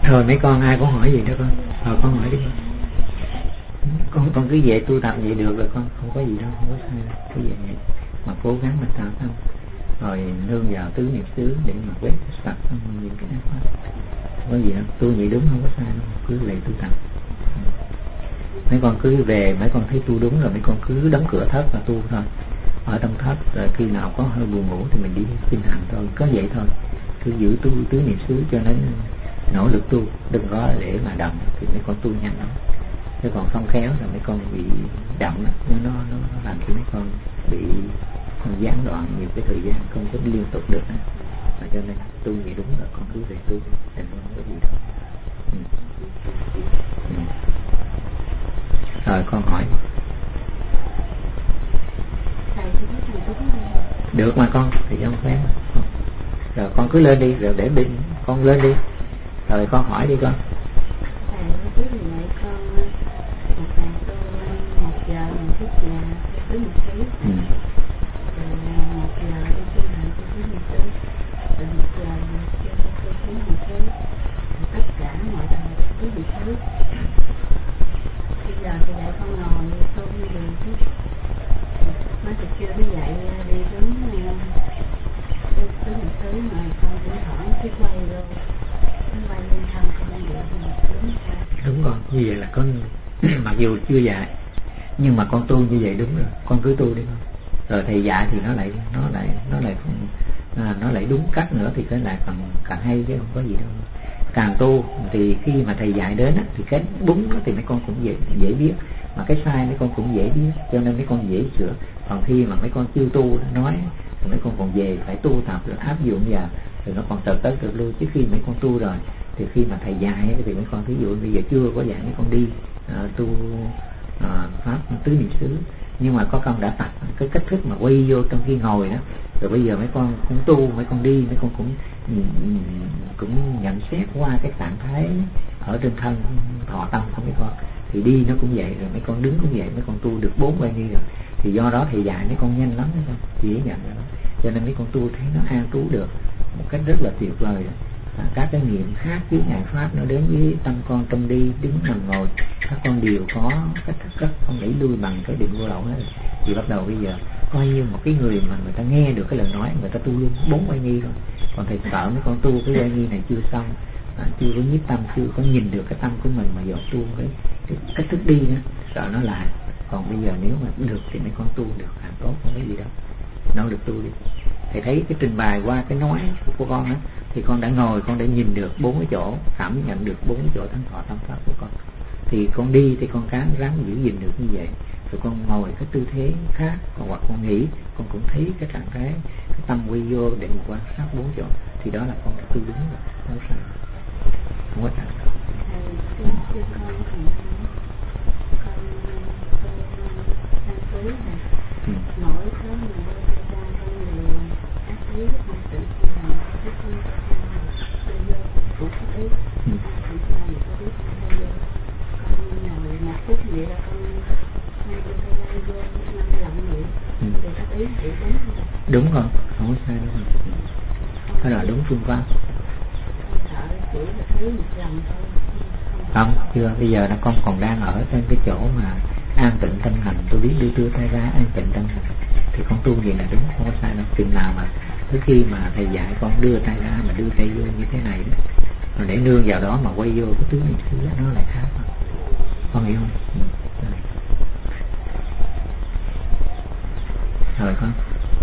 Rồi mấy con ai có hỏi gì nữa con? Con hỏi đi con cứ về tu tập vậy được rồi con, không có gì đâu, không có sai đâu, cứ vậy mà cố gắng mà tạo tâm, rồi nương vào tứ niệm xứ để mà quét sạch những cái ác pháp, không có gì đâu, tu vậy đúng, không có sai đâu, cứ lại tu tập. Mấy con cứ về, mấy con thấy tu đúng rồi, mấy con cứ đóng cửa thất và tu thôi, ở trong thất, rồi khi nào có hơi buồn ngủ thì mình đi kinh hành thôi, có vậy thôi, cứ giữ tu tứ niệm xứ cho nên nỗ lực tu, đừng có để mà động thì mấy con tu nhanh lắm. Chứ còn không khéo là mấy con bị động, nó làm cho mấy con bị gián đoạn nhiều cái thời gian, không có liên tục được. Và cho nên tu vậy đúng là con cứ về tu, đừng có gì đâu. Rồi con hỏi. Được mà con, thì không phép. Rồi con cứ lên đi, rồi để đi, con lên đi. Rồi con hỏi đi con. Đúng rồi, như vậy là con mặc dù chưa dạy nhưng mà con tu như vậy đúng rồi, con cứ tu đi con. Rồi thầy dạy thì nó lại đúng cách nữa thì cái là càng hay chứ không có gì đâu. Càng tu thì khi mà thầy dạy đến thì cái đúng thì mấy con cũng dễ biết, mà cái sai mấy con cũng dễ biết, cho nên mấy con dễ sửa. Còn khi mà mấy con chưa tu nói thì mấy con còn về phải tu tập rồi áp dụng vào thì nó còn tự tới tự lui. Chứ khi mấy con tu rồi thì khi mà thầy dạy thì mấy con, ví dụ bây giờ chưa có dạy mấy con đi tu pháp tứ niệm xứ, nhưng mà có con đã tập cái cách thức mà quay vô trong khi ngồi đó, rồi bây giờ mấy con cũng tu, mấy con đi, mấy con cũng nhận xét qua cái trạng thái ở trên thân thọ tâm của mấy con, thì đi nó cũng vậy, rồi mấy con đứng cũng vậy, mấy con tu được 4 quay nghi rồi, thì do đó thầy dạy mấy con nhanh lắm, mấy con dễ nhận rồi, cho nên mấy con tu thấy nó an trú được một cách rất là tuyệt vời. Các cái niệm khác với ngài pháp nó đến với tâm con trong đi đứng nằm ngồi, các con đều có cách con đẩy lui bằng cái định vô lậu hết. Thì bắt đầu bây giờ coi như một cái người mà người ta nghe được cái lời nói, người ta tu luôn 4 quay nghi rồi. Còn thầy sợ mấy con tu cái quay nghi này chưa xong, chưa có nhiếp tâm, chưa có nhìn được cái tâm của mình, mà giờ tu cái cách thức đi nữa, sợ nó lại. Còn bây giờ nếu mà được thì mấy con tu được càng tốt, không có gì đâu, nỗ lực tu đi. Thầy thấy cái trình bày qua cái nói của con á, thì con đã ngồi, con đã nhìn được 4 cái chỗ, cảm nhận được 4 cái chỗ thân thọ tâm pháp của con. Thì con đi thì con ráng giữ gìn được như vậy. Rồi con ngồi cái tư thế khác, còn hoặc con nghĩ, con cũng thấy cái trạng thái, cái tâm quy vô để mà quan sát 4 chỗ, thì đó là con đã tu đúng rồi, không sai, không có sai. Đúng rồi, không có sai đâu, đó là đúng phương pháp. Không, chưa, bây giờ là con còn đang ở trên cái chỗ mà an tịnh tâm hành, tôi biết đưa tay ra an tịnh tâm hành, thì con tu gì là đúng, không có sai đâu. Chừng nào mà tới khi mà thầy dạy con đưa tay ra, mà đưa tay vô như thế này đó, rồi để nương vào đó mà quay vô cái tứ niệm xứ, nó lại khác, con hiểu không? Rồi con.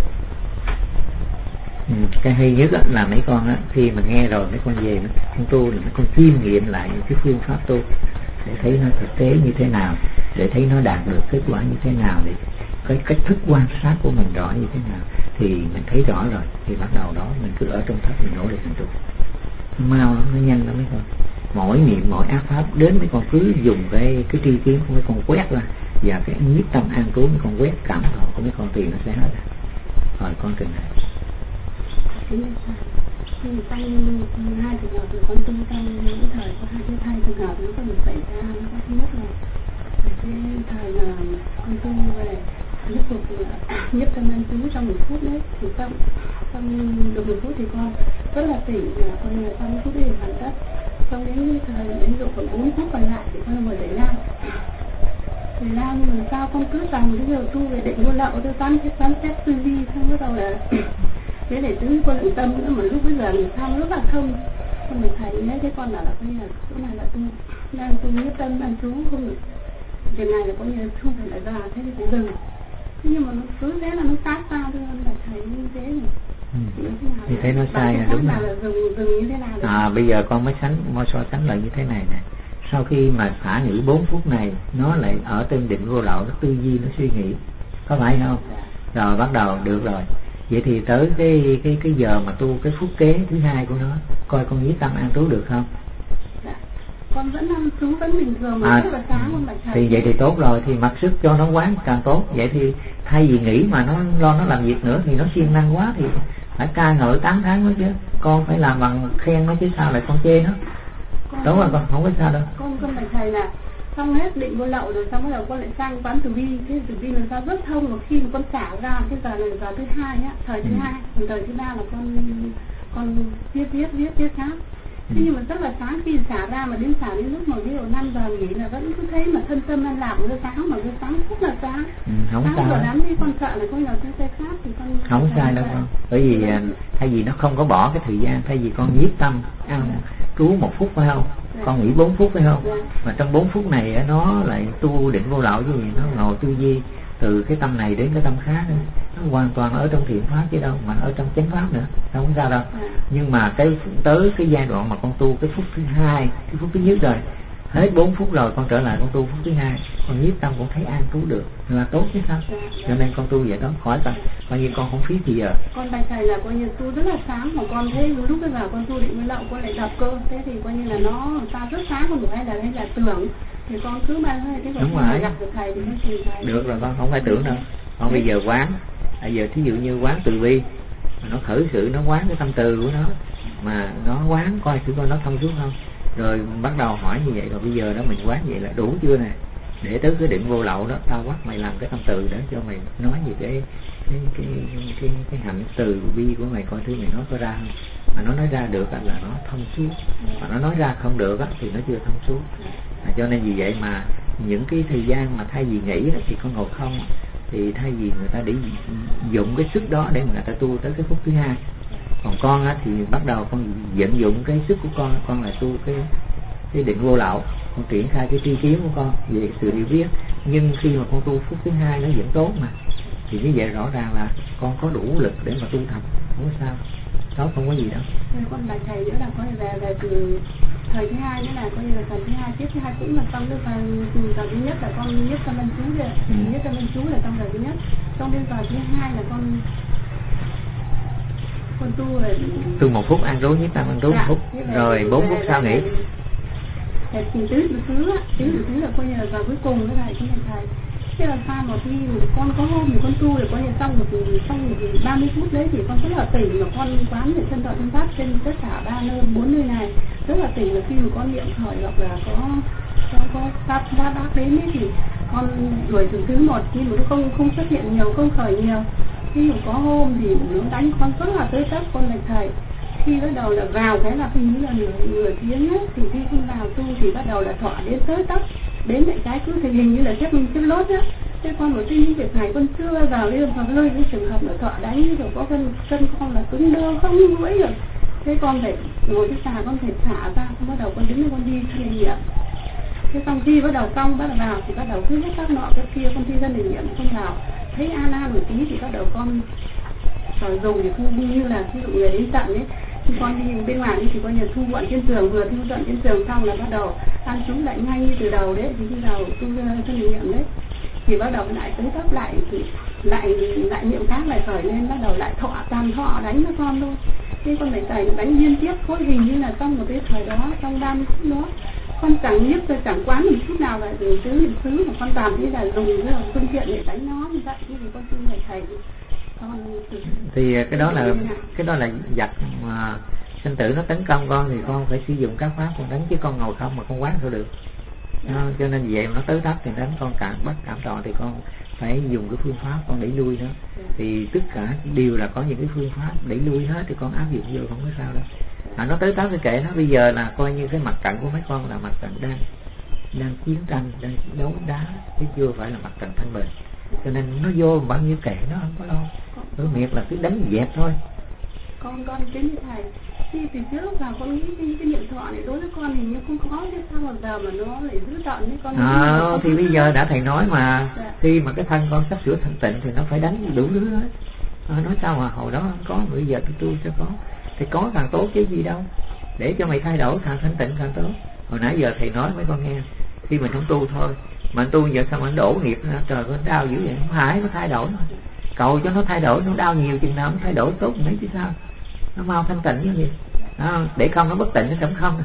Cái hay nhất là mấy con á, khi mà nghe rồi mấy con về mấy con tu, mấy con chiêm nghiệm lại những cái phương pháp tu để thấy nó thực tế như thế nào, để thấy nó đạt được kết quả như thế nào, để cái cách thức quan sát của mình rõ như thế nào, thì mình thấy rõ rồi thì bắt đầu đó mình cứ ở trong thất mình nỗ lực mình tu, mau lắm, nó nhanh lắm mấy con. Mỗi niệm mỗi ác pháp đến mấy con cứ dùng cái tri kiến của mấy con quét ra, và cái nhiếp tâm an trú mấy con quét cảm thọ của mấy con, tiền nó sẽ hết. Rồi con trình này. Trong 2 trường hợp thì con tu trong những thời có hai trường hợp nó có được xảy ra. Nó có thứ nhất là cái thời mà con tu về tiếp tục nhất tâm an trú trong 1 phút đấy, thì trong được 1 phút thì con rất là tỉnh, con trong phút đấy hoàn tất. xong đến thời đến độ khoảng 4 phút còn lại thì con ngồi để lao. Để lao nhưng mà sao con cứ rằng cái giờ tu về định vô lậu tôi phán xét tư duy xong bắt đầu là thế để tứ con lượng tâm nữa mà lúc bây giờ mình sao rất là thông. Con mình thầy nói thế con bảo là coi như là chỗ này là tu đang tu nhất tâm ăn chú không được. Việc này là coi như là không phải là già thế thì phải dừng. Thế nhưng mà nó cứ thế là nó sát sao thôi là thầy như thế này. Như thế nó sai là đúng rồi. Dừng như thế nào bây giờ con mới so sánh lại như thế này nè. Sau khi mà xả nghỉ 4 phút này, nó lại ở trên định vô lậu, nó tư duy, nó suy nghĩ, có phải không? Rồi bắt đầu được rồi. Vậy thì tới cái giờ mà tu cái phút kế thứ hai của nó, coi con nhiếp tâm an trú được không? Con vẫn ăn trú vẫn bình thường mà rất là sáng không phải thầy. Thì vậy thì tốt rồi, thì mặc sức cho nó quán càng tốt. Vậy thì thay vì nghĩ mà nó lo nó làm việc nữa thì nó siêng năng quá thì phải ca ngợi tán thán nó chứ. Con phải làm bằng khen nó chứ sao lại con chê nó. Đúng rồi, con không có sao đâu. Con phải thầy là xong hết định vô lậu rồi xong bắt đầu con lại sang quán tử vi. Thế tử vi là sao rất thông, mà khi mà con xả ra cái giờ này giờ thứ hai nhá, thời thứ hai, thời thứ ba là con viết khác. Thế nhưng mà rất là sáng khi xả ra mà đến xả đến lúc mà ví dụ 5 giờ nghỉ là vẫn cứ thấy mà thân tâm ăn làm nó sáng mà nó sáng rất là sáng. Không sáng sao. Rồi lắm đi con sợ là con nhờ cái xe khác thì con không sai đâu con. Bởi vì thay vì nó không có bỏ cái thời gian, thay vì con nhiếp tâm ăn trú 1 phút phải không? Con nghỉ 4 phút phải không? Mà trong 4 phút này nó lại tu định vô lậu chứ gì, nó ngồi tư duy từ cái tâm này đến cái tâm khác nữa. Nó hoàn toàn ở trong thiện pháp chứ đâu mà ở trong chánh pháp nữa, đâu có sao đâu. Nhưng mà tới cái giai đoạn mà con tu cái phút thứ hai, cái phút thứ nhất rồi, hết 4 phút rồi con trở lại con tu phút thứ hai, con nhiếp tâm con thấy an trú được là tốt chứ sao. Cho nên con tu vậy đó, khỏi ta coi như con không phí gì giờ. Con bài thầy là coi như tu rất là sáng, mà con thấy lúc bây giờ con tu định với lậu con lại đập cơ, thế thì coi như là nó ta rất sáng, còn hay là tưởng thì con cứ mang hơi cái đúng rồi, gặp được thầy thì mới tìm thầy. Được rồi, con không phải tưởng đâu. Con bây giờ quán, bây giờ thí dụ như quán từ bi, nó khởi sự, nó quán cái tâm từ của nó, mà nó quán coi thử coi nó thông suốt không. Rồi bắt đầu hỏi như vậy, rồi bây giờ đó mình quán vậy là đủ chưa nè, để tới cái định vô lậu đó tao bắt mày làm cái tâm từ để cho mày nói về cái hạnh từ bi của mày, coi thứ mày nói có ra không. Mà nó nói ra được là nó thông suốt, mà nó nói ra không được thì nó chưa thông suốt. Cho nên vì vậy mà những cái thời gian mà thay vì nghỉ thì con ngồi không, thì thay vì người ta để dụng cái sức đó để người ta tu tới cái phút thứ hai. Còn con thì bắt đầu con vận dụng cái sức của con là tu cái định vô lậu, con triển khai cái tri kiến của con về sự hiểu biết. Nhưng khi mà con tu phút thứ hai nó vẫn tốt mà, thì như vậy rõ ràng là con có đủ lực để mà tu tập, không có sao, đó không có gì đâu. Con bài thầy nữa là có về từ thời thứ hai nữa là coi như là phần thứ hai, tiếp thứ hai cũng là trong cái phần giờ thứ nhất là con nhất tâm ân chú rồi, nhất tâm ân chú là trong giờ thứ nhất, trong cái giờ thứ hai là con tu rồi tu 1 phút ăn trú, nhất tâm ăn trú 1 phút, rồi 4 phút sau nghỉ. Thì tứ là coi như là giờ cuối cùng cái này cái thầy. Thế là sao mà khi con có hôm thì con tu rồi coi như xong 30 phút đấy thì con rất là tỉnh, mà con quán về chân đạo chân pháp trên tất cả 3 nơi 4 nơi này rất là tỉnh. Là khi mà con niệm khởi hoặc là có pháp bác đến ấy, thì con đuổi từ thứ 1 khi mà nó không xuất hiện nhiều, không khởi nhiều. Khi mà có hôm thì nó đánh con rất là tới tấp. Con này thầy khi bắt đầu là vào cái là hình như là nửa tiếng ấy, thì khi con vào tu thì bắt đầu là thọ đến tới tấp, đến lại cái cứ thì hình như là xếp mình xếp lốt á. Thế con một tin việc này con chưa bao giờ liên hợp lơi cái trường hợp là thọ đánh rồi có chân con là cứng đơ không mũi rồi. Thế con phải ngồi cái xà con phải xả ra, con bắt đầu con đứng con đi thiền nghiệm. Thế xong khi bắt đầu xong bắt đầu vào thì bắt đầu cứ hết các nọ cái kia, con thi dân để nghiệm con vào thấy an một tí thì bắt đầu con rồi dùng thì thu như là ví dụ người đến tận ấy, thì con đi bên ngoài đi thì coi như thu dọn trên giường, vừa thu dọn trên giường xong là bắt đầu ăn trú lại ngay như từ đầu đấy, thì khi nào tu thân niệm đấy thì bắt đầu lại tới tấp lại thì lại niệm khác lại khởi lên, bắt đầu lại toàn thọ đánh cho con luôn. Thế con phải tẩy đánh liên tiếp khối hình như là trong một cái thời đó, trong 30 phút đó con chẳng nhiếp tôi chẳng quán một chút nào là từ tứ mà con toàn thế là dùng cái phương tiện để đánh nó như vậy. Như con tin này thầy thì cái đó là giặc mà sinh tử nó tấn công con thì con phải sử dụng các pháp con đánh, chứ con ngồi không mà con quán sao được. Cho nên vậy nó tới tấp thì đánh con bắt cảm thọ thì con phải dùng cái phương pháp con đẩy lui đó. Thì tất cả đều là có những cái phương pháp đẩy lui hết thì con áp dụng vô không có sao đâu. Nó tới tấp thì kệ nó. Bây giờ là coi như cái mặt trận của mấy con là mặt trận đang chiến tranh, đang đấu đá, chứ chưa phải là mặt trận thanh bình. Cho nên nó vô bao nhiêu kệ nó không có đâu. Cứ miệt là cứ đánh dẹp thôi. Con kính như thầy, khi từ trước là con nghĩ cái niệm thọ này đối với con thì nó không có, chứ sao mà giờ mà nó lại dữ tợn với con. Thì bây giờ đã thầy nói mà, khi mà cái thân con sắp sửa thanh tịnh thì nó phải đánh đủ thứ hết. Nói sao mà hồi đó không có, bây giờ tôi sẽ có. Thì có càng tốt chứ gì đâu. Để cho mày thay đổi càng thanh tịnh càng tốt. Hồi nãy giờ thầy nói mấy con nghe, khi mình không tu thôi, mà tu giờ sao mà đổ nghiệp ra, trời ơi đau dữ vậy, không phải nó thay đổi thôi. Cầu cho nó thay đổi, nó đau nhiều chừng nào nó thay đổi tốt mấy chứ sao. Nó mau thanh tịnh như vậy. Để không nó bất tịnh nó chẳng không.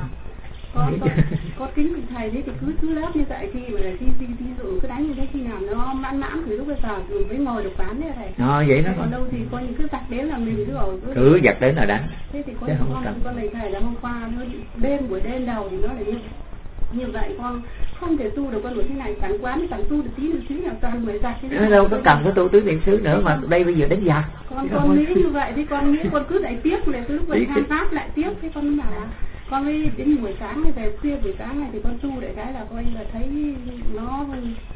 Con kính thầy thế thì cứ lớp như vậy, khi mà ví dụ cứ đánh như thế, khi nào nó mãn thì lúc bây giờ mới ngồi được quán đấy thầy. Vậy nó còn đâu thì coi như cứ giặt đến là mình cứ giặt đến là đánh. Thế thì con này thầy là hôm qua nó buổi đêm đầu thì nó là như vậy, con không thể tu được con buổi thế này, chẳng quán chẳng tu được tí nào toàn buổi giặt. Nó đâu có cần cái tu tứ niệm xứ nữa mà đây bây giờ đánh giặt. Con nghĩ như vậy thì con nghĩ con cứ lại tiếp này, cứ lúc vậy tham pháp lại tiếp, thế con bảo là con mới đến buổi sáng này, về khuya buổi sáng này thì con tu để cái là coi là thấy nó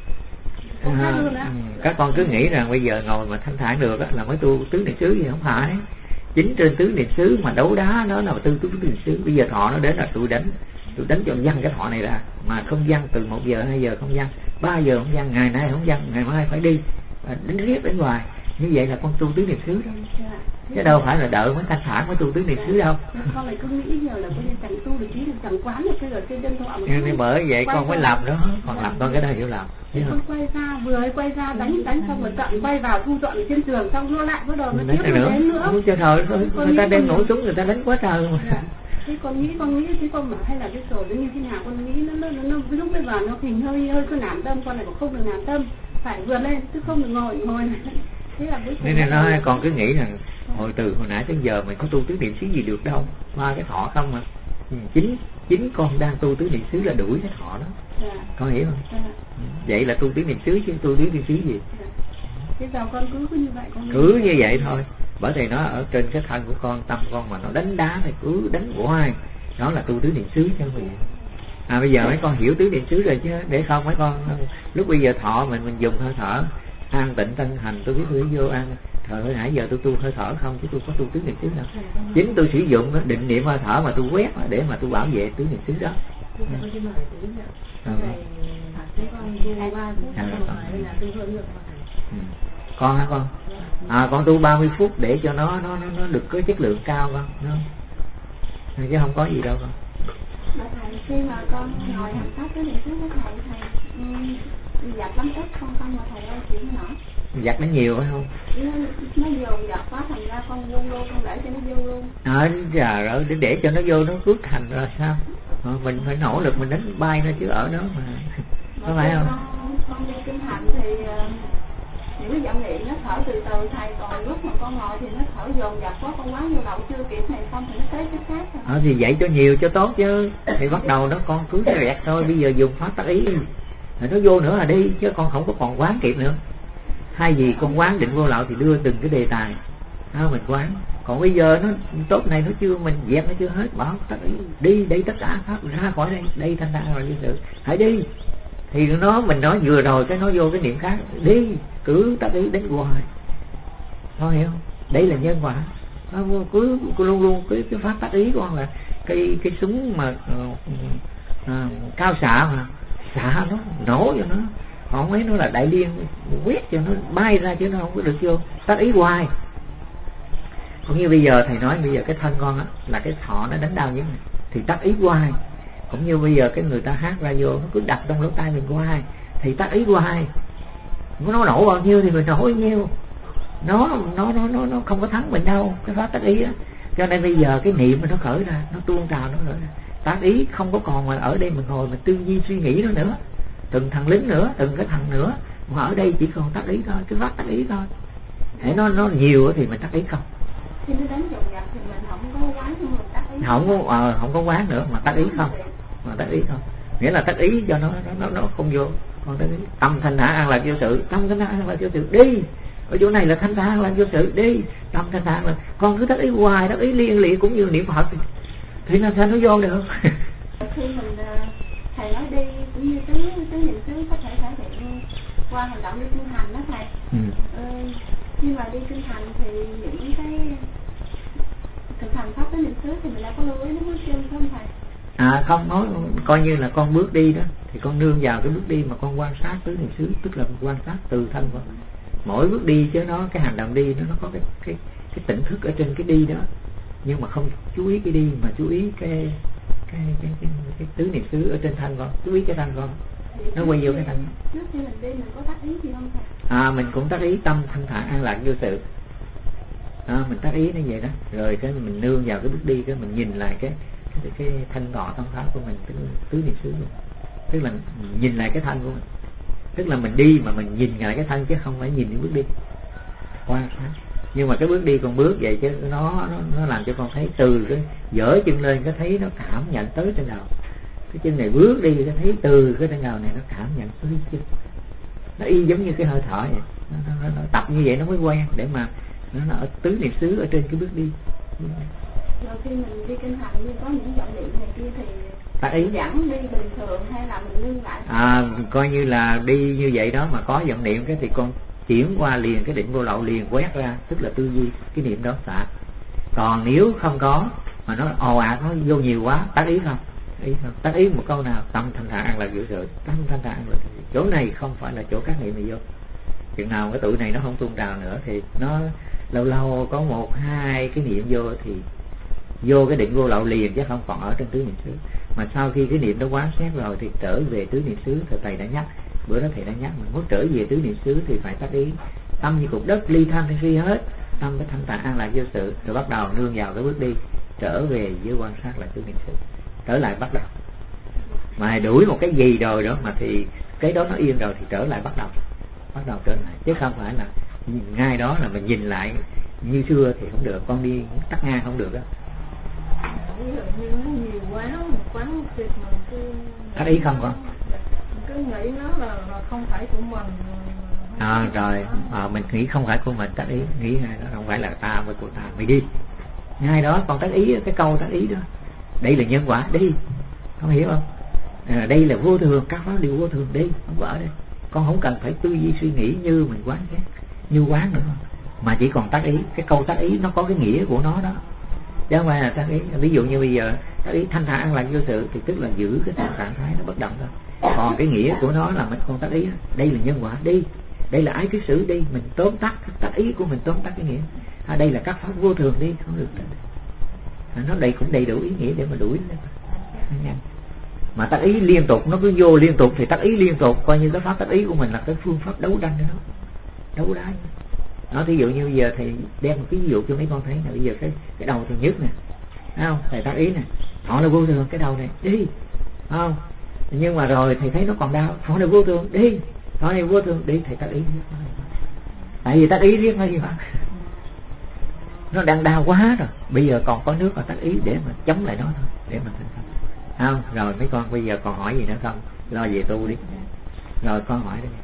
khác luôn á. Các con cứ nghĩ rằng bây giờ ngồi mà thanh thản được là mới tu tứ niệm xứ, gì không phải. Chính trên tứ niệm xứ mà đấu đá nó là tứ niệm xứ. Bây giờ thọ nó đến là tôi đánh cho văng cái thọ này ra, mà không văng từ 1 giờ 2 giờ không văng, 3 giờ không văng, ngày nay không văng, ngày mai phải đi đánh riết đến hoài. Như vậy là con tu tứ niệm xứ đó. Chứ đâu phải là đợi mới thanh thản mới tu tứ niệm xứ đâu. Con lại cứ nghĩ giờ là chẳng tu được tí, chẳng quán được cái ở trên chân thọ. Nhưng bởi vậy con mới làm đó, còn làm con cái đó hiểu làm. Con quay ra đánh xong rồi tận quay vào thu dọn ở trên giường, xong nó lại bắt đầu nó tiếp nữa. Không cho thời thôi, người ta đem nổ súng người ta đánh quá trời mà. Thế con nghĩ chứ con bảo hay là cái sổ nó như thế nào, con nghĩ nó lúc bây giờ nó hình hơi có nản tâm, con này cũng không được nản tâm, phải vượt lên chứ không được ngồi này. Thế là nên nó con cứ nghĩ rằng hồi nãy tới giờ mình có tu tứ niệm xứ gì được đâu, qua cái thọ không mà. Chính con đang tu tứ niệm xứ là đuổi cái thọ đó. Con hiểu không? Vậy là tu tứ niệm xứ chứ tu tứ niệm xứ gì. Thế giờ con cứ như vậy, cứ như vậy thôi. Bởi vì nó ở trên cái thân của con, tâm con mà nó đánh đá thì cứ đánh hoài, đó là tu tứ niệm xứ cho mình. Bây giờ mấy con hiểu tứ niệm xứ rồi chứ, để không mấy con lúc bây giờ thọ mình dùng hơi thở an tịnh thân hành, tôi biết tôi vô ăn. Thời hồi nãy giờ tôi tu hơi thở không chứ tôi có tu tứ niệm xứ đâu. Chính tôi sử dụng định niệm hơi thở mà tôi quét để mà tôi bảo vệ tứ niệm xứ đó. Con hả con? Con tu 30 phút để cho nó được có chất lượng cao con, đúng không? Chứ không có gì đâu con. Mà thầy, khi mà con ngồi hành pháp cái niệm xứ của thầy giặt lắm ít không mà thầy ơi, chuyện nhỏ. Giặt nó nhiều phải không? Nó dồn giặt quá thành ra con luôn con để cho nó vô luôn. Trời ơi, để cho nó vô nó phước thành rồi sao? Mình phải nỗ lực mình đánh bay nó chứ ở đó mà. Có phải không? Con đi kinh hành thì những cái vận niệm nó thở từ từ thầy, còn lúc mà con ngồi thì nó thở dồn dập quá, con quá nhiều lậu chưa kịp này xong thì nó tới cái khác rồi. Thì dạy cho nhiều cho tốt chứ. Thì bắt đầu đó con cứ rẹt thôi, bây giờ dùng pháp tác ý rồi nó vô nữa là đi, chứ con không có còn quán kịp nữa. Hay gì con quán định vô lậu thì đưa từng cái đề tài mình quán. Còn bây giờ nó tốt này nó chưa, mình dẹp nó chưa hết, bảo tác ý đi đây, tất cả pháp ra khỏi đây thanh thản rồi sự hãy đi. Thì mình nói vừa rồi cái nó vô cái niệm khác, đi cứ tác ý đến hoài. Con hiểu không? Đây là nhân quả. Nó cứ luôn cái pháp tác ý con là cái súng mà cao xạ mà xạ nó nổ cho nó, không ấy nó là đại liên quét cho nó bay ra chứ nó không có được vô tác ý hoài. Cũng như bây giờ thầy nói bây giờ cái thân con á là cái thọ nó đánh đau như này thì tác ý hoài. Cũng như bây giờ cái người ta hát ra vô nó cứ đập trong lỗ tai mình hoài thì tác ý hoài. Nó nổ bao nhiêu thì mình nổ bao nhiêu. Nó không có thắng mình đâu, cái pháp tác ý á. Cho nên bây giờ cái niệm nó khởi ra, nó tuôn trào nó khởi ra. Tác ý không có còn mà ở đây mình ngồi mình tư duy suy nghĩ nó nữa. Từng thằng lính nữa, từng cái thằng nữa. Mà ở đây chỉ còn tác ý thôi, cái pháp tác ý thôi. Hãy nó nhiều thì mình tác ý không. Khi nó đánh dồn dập thì mình không có quán nhưng mình tác ý. Không có quán nữa mà tác ý không. Mà tác ý không. nghĩa là tác ý cho nó không vô. Còn tác ý tâm thanh thản an lạc vô sự, tâm thanh thản an lạc vô sự, đi ở chỗ này là thanh thản an lạc vô sự, đi tâm thanh thản là con cứ tác ý hoài, tác ý liên lịa cũng như niệm Phật thì làm sao nó vô được. Khi mình thầy nói đi cũng như tứ niệm xứ có thể thể hiện qua hành động đi kinh hành đó thầy. Nhưng mà đi kinh hành thì những cái thực hành pháp tứ niệm xứ thì mình đã có lưu ý nó bước chân không thầy? Không nói, coi như là con bước đi đó thì con nương vào cái bước đi mà con quan sát tứ niệm xứ, tức là quan sát từ thân con. Mỗi bước đi chứ nó cái hành động đi nó có cái tỉnh thức ở trên cái đi đó, nhưng mà không chú ý cái đi mà chú ý cái tứ niệm xứ ở trên thân con, chú ý cái thân con, nó quay vô cái thân. Trước khi mình đi mình có tác ý gì không thầy? Mình cũng tác ý tâm thanh thản an lạc vô sự. Mình tác ý nó vậy đó, rồi cái mình nương vào cái bước đi, cái mình nhìn lại cái thanh thọ tâm pháp của mình, tứ niệm xứ luôn. Tức là nhìn lại cái thân của mình, tức là mình đi mà mình nhìn lại cái thân chứ không phải nhìn những bước đi. Quan sát. Nhưng mà cái bước đi còn bước vậy chứ nó làm cho con thấy từ cái dở chân lên cái thấy nó cảm nhận tới trên đầu. Cái chân này bước đi cái thấy từ cái trên đầu này nó cảm nhận tới chân. Nó y giống như cái hơi thở vậy. Nó tập như vậy nó mới quen để mà nó ở tứ niệm xứ ở trên cái bước đi. Rồi khi mình đi kinh hành nhưng có những vọng niệm này kia thì tác ý vẫn đi bình thường hay là mình nương lại? Coi như là đi như vậy đó mà có vọng niệm cái thì con chuyển qua liền cái định vô lậu liền quét ra, tức là tư duy cái niệm đó xả. Còn nếu không có mà nó ồ ạt nó vô nhiều quá, tác ý không? Tác ý một câu nào tâm thanh thản an lạc vô sự, tâm thanh thản an lạc. Chỗ này không phải là chỗ các niệm này vô. Chừng nào cái tụi này nó không tuôn trào nữa thì nó lâu lâu có một hai cái niệm vô thì vô cái định vô lậu liền chứ không còn ở trên tứ niệm xứ. Mà sau khi cái niệm đó quán xét rồi thì trở về tứ niệm xứ. Thầy đã nhắc, bữa đó thầy đã nhắc mình muốn trở về tứ niệm xứ thì phải tác ý tâm như cục đất, ly tham ly hết, tâm cái thanh tạng an lạc vô sự, rồi bắt đầu nương vào cái bước đi trở về với quan sát lại tứ niệm xứ, trở lại bắt đầu. Mà đuổi một cái gì rồi đó mà thì cái đó nó yên rồi thì trở lại bắt đầu trở lại, chứ không phải là ngay đó là mình nhìn lại như xưa thì không được, con đi tắt ngang không được đó. Ví dụ như nó nhiều quá, một quán việc mà cứ tác ý không con? Cứ nghĩ nó là không phải của mình. Rồi mình nghĩ không phải của mình, tác ý nghĩ nó không phải là ta với của ta, mày đi ngay đó. Còn tác ý cái câu tác ý đó, đây là nhân quả, đi, không hiểu không? Đây là vô thường, các pháp đều vô thường, đi, không có ở đây. Con không cần phải tư duy suy nghĩ như mình quán xét, như quán nữa, mà chỉ còn tác ý. Cái câu tác ý nó có cái nghĩa của nó đó, chứ không phải là tác ý. Ví dụ như bây giờ tác ý thanh thản an lạc vô sự thì tức là giữ cái trạng thái nó bất động thôi. Còn cái nghĩa của nó là mấy con tác ý, đây là nhân quả, đi, đây là ái cái xử, đi, mình tóm tắt tác ý của mình, tóm tắt cái nghĩa. Đây là các pháp vô thường, đi, không được. Nó đây cũng đầy đủ ý nghĩa để mà đuổi lên. Mà tác ý liên tục, nó cứ vô liên tục thì tác ý liên tục, coi như cái pháp tác ý của mình là cái phương pháp đấu tranh đó, đấu đá. Nó thí dụ như bây giờ thì đem một cái ví dụ cho mấy con thấy là bây giờ cái đầu thường nhất nè, thấy không? Thầy tác ý nè, họ là vô thường, cái đầu này đi, không? Nhưng mà rồi thầy thấy nó còn đau, họ là vô thường, đi, họ này vô thường, đi, thầy tác ý. Tại vì tác ý riết nó gì vậy? Nó đang đau quá rồi, bây giờ còn có nước và tác ý để mà chống lại nó thôi, để mà thành công. Không? Rồi mấy con bây giờ còn hỏi gì nữa không? Lo về tu đi. Rồi con hỏi đi.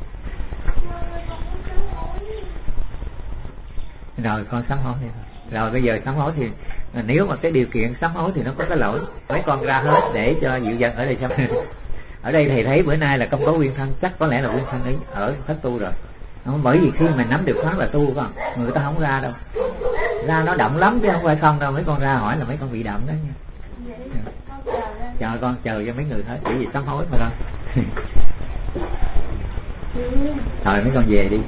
Rồi con sám hối đi. Rồi bây giờ sám hối thì nếu mà cái điều kiện sám hối thì nó có cái lỗi, mấy con ra hết để cho diệu dân ở đây sám. Ở đây thầy thấy bữa nay là không có Nguyên Thân, chắc có lẽ là Nguyên Thân ấy ở thất tu rồi. Không, bởi vì khi mình nắm được pháp là tu con, người ta không ra đâu. Ra nó động lắm chứ không phải không đâu, mấy con ra hỏi là mấy con bị động đó nha. Chờ con, chờ cho mấy người thôi, chỉ vì sám hối mà thôi. Thôi mấy con về đi.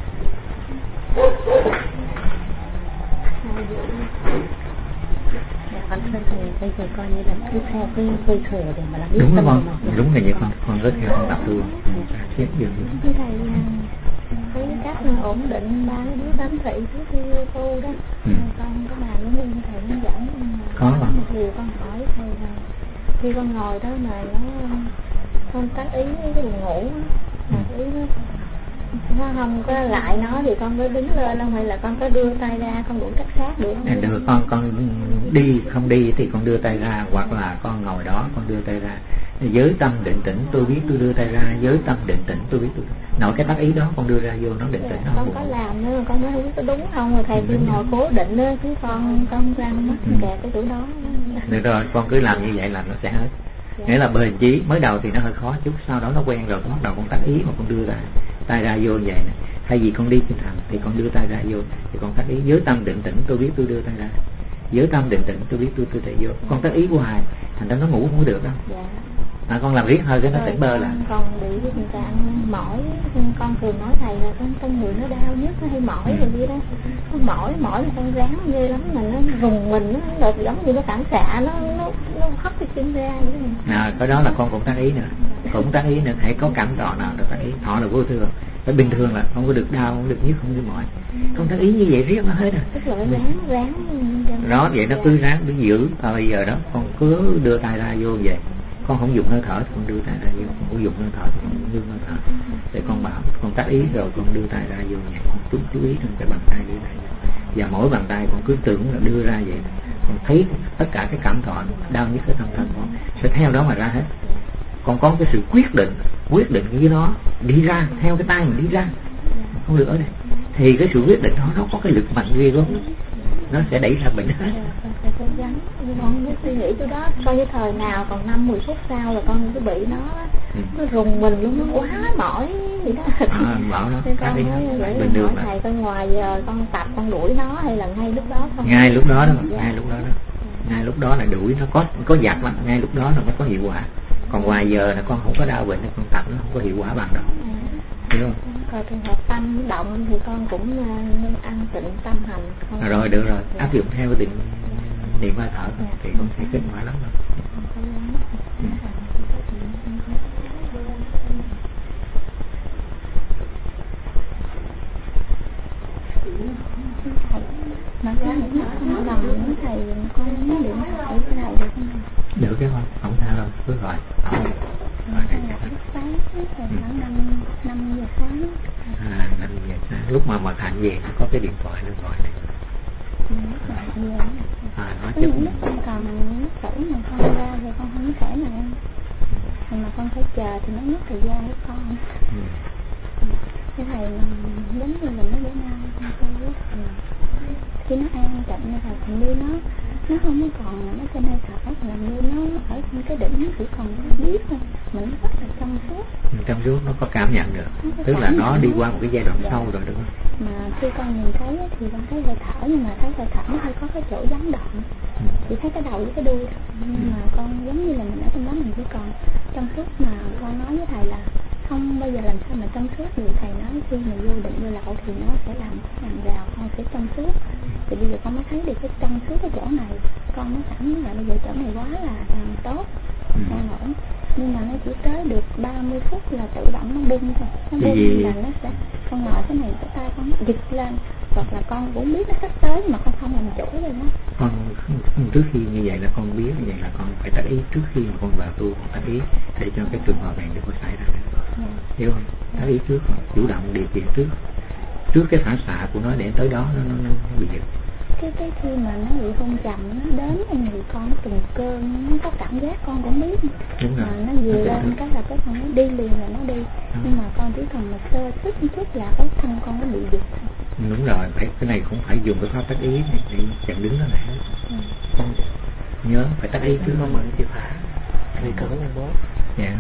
Bây giờ coi như là cứ theo cái hơi thở để mà làm. Đúng không? Đúng là vậy con rất theo con tập tu. Cái thầy thấy các ổn định ba cái đứa đám thị trước khi tu đó. Con có bàn với Nguyên thầy hướng dẫn. Có mà. Một điều con hỏi thầy là khi con ngồi đó mà nó không tác ý cái buồn ngủ á, ý nó không có lại nó thì con có đứng lên không, hay là con có đưa tay ra con đủ cách sát được không? Được, con đi không đi thì con đưa tay ra, hoặc là con ngồi đó con đưa tay ra. Giới tâm định tĩnh tôi biết tôi đưa tay ra, giới tâm định tĩnh tôi biết tôi nội cái tác ý đó con đưa ra vô nó định tĩnh. Con có làm nữa, con nói không có đúng không, rồi thầy kêu ngồi cố định nữa, chứ con ra mắt kẹt cái chỗ đó. Được rồi, con cứ làm như vậy là nó sẽ hết. Nghĩa là bền chí, mới đầu thì nó hơi khó chút, sau đó nó quen rồi, con bắt đầu con tác ý mà con đưa ra tay ra vô vậy nè. Thay vì con đi trên thành thì con đưa tay ra vô, thì con tác ý giới tâm định tĩnh tôi biết tôi đưa tay ra, giới tâm định tĩnh tôi biết tôi tay vô. Con tác ý hoài thành ra nó ngủ không được đâu. Con làm riết hơi cái nó tỉnh bơ là con bị cái tình trạng mỏi. Con thường nói thầy là con người nó đau nhức, nó hay mỏi rồi gì đó, nó mỏi mà con ráng ghê lắm, mà nó rùng mình, nó đợt giống như nó phản xạ, nó hất cái chân ra vậy đó. Cái đó là con cũng tác ý nữa, cũng tác ý nữa. Hãy có cảm thọ nào được tác ý, thọ là vô thường, phải bình thường là không có được đau, không được nhức, không được mỏi. Con tác ý như vậy riết nó hết rồi. Tức là ráng đó, vậy nó cứ ráng cứ giữ. Bây giờ đó con cứ đưa tay ra vô vậy, con không dùng hơi thở thì con đưa tay ra vô, con không dùng hơi thở thì con ngưng hơi thở. Để con bảo con tác ý rồi con đưa tay ra vô nhẹ, con chú ý trong cái bàn tay đưa tay vô. Và mỗi bàn tay con cứ tưởng là đưa ra vậy, con thấy tất cả cái cảm thọ đau nhức cái tâm thân con sẽ theo đó mà ra hết. Con có cái sự quyết định với nó đi ra, theo cái tay mình đi ra, không được ở đây. Thì cái sự quyết định đó nó có cái lực mạnh ghê gớm, nó sẽ đẩy ra bệnh hết. Phải cố gắng. Con cứ suy nghĩ chỗ đó, coi như thời nào còn 5-10 phút sau là con cứ bị nó rùng mình luôn, nó quá mỏi vậy đó. Bảo nó con nói bình thường là thầy, con ngoài giờ con tập con đuổi nó hay là ngay lúc đó không? Ngay lúc đó đó, ngay lúc đó là đuổi nó có giặt lắm, ngay lúc đó là mới có hiệu quả. Còn ngoài giờ là con không có đau bệnh, con tập nó không có hiệu quả bằng đâu. Hiểu không? Còn trường hợp tâm động thì con cũng ăn tịnh tâm hành. Rồi được rồi, áp dụng theo cái niệm hơi thở thì con sẽ kết quả lắm rồi. Mà cái những lần những thầy con nói điện thoại cái này được không? Được cái không sao đâu, cứ gọi. Sáng khoảng 5 giờ sáng. 5 giờ sáng. Lúc mà Hạnh về có cái điện thoại nó gọi này. Nói có những lúc con còn tưởng mà con ra rồi con không thể nào ăn, nhưng mà con phải chờ thì nó mất thời gian của con. Cái thầy giống như mình nói bữa nay con tôi khi nó an tịnh như thầy như nó không có còn nó trên hơi thở, là như nó ở trên cái đỉnh chỉ còn biết thôi, mình rất là trong suốt nó có cảm nhận được, tức là nó đi qua một cái giai đoạn sâu rồi đúng không? Mà khi con nhìn thấy thì con thấy hơi thở, nhưng mà thấy hơi thở nó hơi có cái chỗ gián đoạn, chỉ thấy cái đầu với cái đuôi, nhưng mà con giống như là mình ở trong đó mình chỉ còn trong suốt. Mà con nói với thầy là không bao giờ làm sao mà trong suốt được. Thầy nói khi mà vô định vô lậu thì nó sẽ làm cái hàng rào, con sẽ trong suốt. Thì bây giờ con mới thấy được cái trong suốt cái chỗ này, con mới sẵn là bây giờ chỗ này quá là tốt, an ổn. Nhưng mà nó chỉ tới được 30 phút là tự động nó bung thôi, nó bung là nó sẽ, con ngồi cái này cái tay con giật lên, hoặc là con cũng biết nó sắp tới mà con không làm chủ lên đó. Con trước khi như vậy là con biết như vậy là con phải tác ý trước khi mà con vào tu, con tác ý để cho cái trường hợp này đừng có xảy ra nữa. Hiểu không? Tác ý trước, chủ động điều kiện trước cái phản xạ của nó để tới đó nó bị giật. Cái khi mà nó bị hôn trầm nó đến người con nó từng cơn, nó có cảm giác con cũng biết. Đúng rồi. Mà nó về lên cái là cái con nó đi liền là nó đi. Nhưng mà con chỉ cần một sơ sức một chút là cái thân con nó bị giật. Đúng rồi, cái này cũng phải dùng cái pháp tác ý này để chặn đứng nó lại. Con nhớ phải tác ý trước nó mới chịu phá. Thì cỡ là bố. Dạ.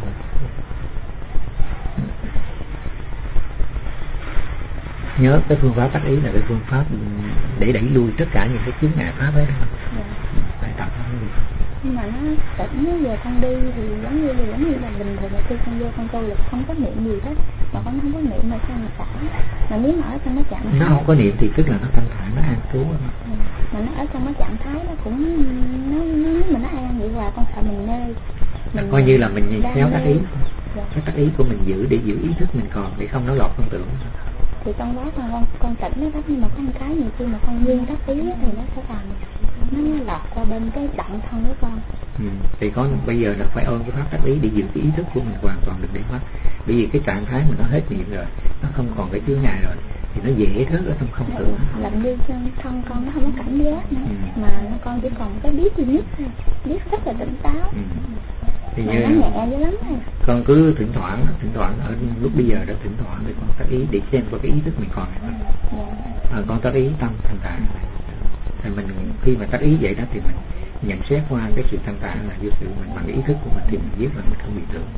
Nhớ cái phương pháp tác ý là cái phương pháp để đẩy lui tất cả những cái chướng ngại pháp ấy. Phải tập nó. Nhưng mà nó tỉnh giờ con đi thì giống như là bình thường mà khi con vô con tu là không có niệm gì hết, mà con không có niệm mà sao mà xả. Mà nếu mà ở trong cái trạng thái nó không có niệm thì tức là nó thanh thản, nó an trú. Mà nó ở trong cái trạng thái nó cũng nó an vậy, và con sợ mình mê. Mình coi như là mình theo tác ý. Cái tác ý của mình giữ để giữ ý thức mình còn, để không nó lọt con tưởng. Thì trong đó mà con tỉnh nó đó, nhưng mà có một cái nhiều khi mà con nghiêng tác ý thì nó sẽ làm nó lọt qua bên cái động thân của con. Thì có bây giờ là phải ơn cái pháp tác ý để giữ cái ý thức của mình hoàn toàn được để mất. Bởi vì cái trạng thái mình nó hết niệm rồi, nó không còn cái chướng ngại rồi, thì nó dễ rớt ở trong không tưởng. Làm như thân con nó không có cảm giác nữa, mà con chỉ còn cái biết duy nhất thôi, biết rất là tỉnh táo. Thì như nhẹ dữ lắm này. Con cứ thỉnh thoảng ở lúc bây giờ đó thỉnh thoảng thì con tác ý để xem có cái ý thức mình còn hay không. Con tác ý tâm thanh tạng này. Thì mình khi mà tác ý vậy đó thì mình nhận xét qua cái sự thanh tạng là do sự mình bằng cái ý thức của mình thì mình biết là mình không bị tưởng.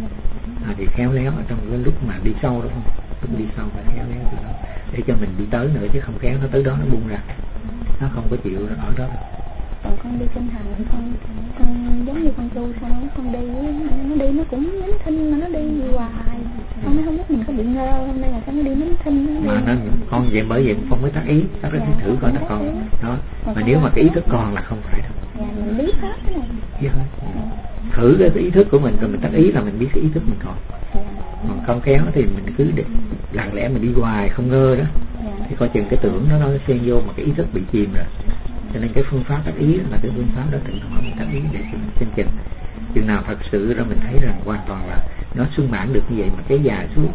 Thì khéo léo ở trong cái lúc mà đi sâu đó, lúc đi sâu phải khéo léo từ đó để cho mình đi tới nữa, chứ không khéo nó tới đó nó buông ra, nó không có chịu ở đó. Còn con đi kinh hành thì con giống như con tu sao con đi nó đi nó cũng nín thinh mà nó đi hoài, con mới không biết mình có bị ngơ không đây là sao nó đi nín thinh mà nó con vậy, bởi vậy con mới tác ý thử coi nó còn đó. Mà nếu mà cái ý thức còn là không phải đâu. Mình biết hết cái này. Biết hết. Thử cái ý thức của mình rồi mình tác ý là mình biết cái ý thức mình còn. Còn không kéo thì mình cứ lặng lẽ mình đi hoài không ngơ đó. Thì coi chừng cái tưởng nó xen vô mà cái ý thức bị chìm rồi. Cho nên cái phương pháp tác ý là cái phương pháp đó thỉnh thoảng mình tác ý để xem chừng chừng nào thật sự ra mình thấy rằng hoàn toàn là nó sung mãn được như vậy mà kéo dài suốt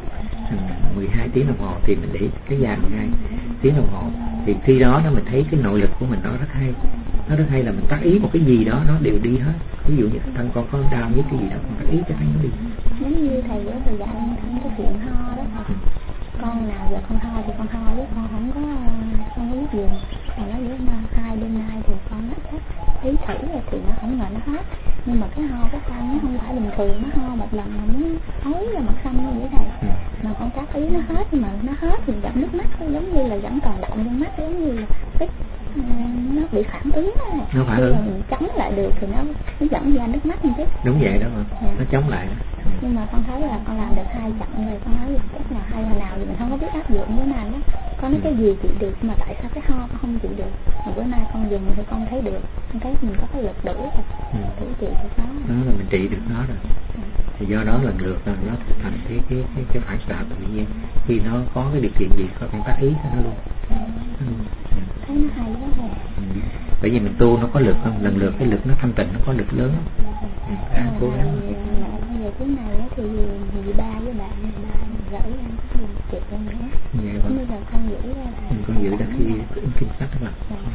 12 tiếng đồng hồ thì mình để kéo dài 12 tiếng đồng hồ thì khi đó mình thấy cái nội lực của mình nó rất hay là mình tác ý một cái gì đó nó đều đi hết. Ví dụ như thân con có đau nhất cái gì đó con tác ý cho thấy nó đi. Giống như thầy ở thời dạy thân cái chuyện ho đó, con nào giờ con ho thì con ho chứ con không có biết gì. Còn nói với mà 2 đêm nay thì con nó chắc ý thử rồi thì nó không ngờ nó hết, nhưng mà cái ho của con nó không phải bình thường, nó ho một lần mà muốn ói ra mặt xanh như vậy thầy. Mà con tác ý nó hết, nhưng mà nó hết thì giọng nước mắt giống như là vẫn còn đọng trong mắt, giống như là cái nó bị phản ứng này. Nó phản ứng. Mình chống lại được thì nó dẫn ra nước mắt như thế. Đúng vậy đó mà. Nó chống lại. Nhưng mà con thấy là con làm được 2 chặng rồi, con nói là chắc là hay hồi nào thì mình không có biết áp dụng bữa nào đó. Con nói cái gì chịu được mà tại sao cái ho con không chịu được. Mà bữa nay con dùng thì con thấy được, con thấy mình có cái lực đủ rồi, thử trị được nó. Đó là mình trị được nó rồi. Thì do đó lần lượt là nó thành cái phản xạ tự nhiên. Khi nó có cái điều kiện gì con tác ý cho nó luôn. Thấy nó hay quá rồi. Bởi vì mình tu nó có lực không? Lần lượt cái lực nó thanh tịnh nó có lực lớn không? Cố gắng. Giờ cuối này thì dì ba với bạn gửi anh có gì chịu không nữa. Vậy vâng. Bây giờ con giữ ra thầy. Con giữ ra khi kinh sách đó mà.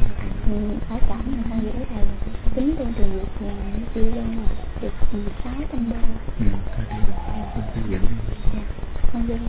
Ở cổng mà con giữ thầy tính trên từ việc chia lên là được 600 đô. Thôi đây được. Con giữ. Con giữ.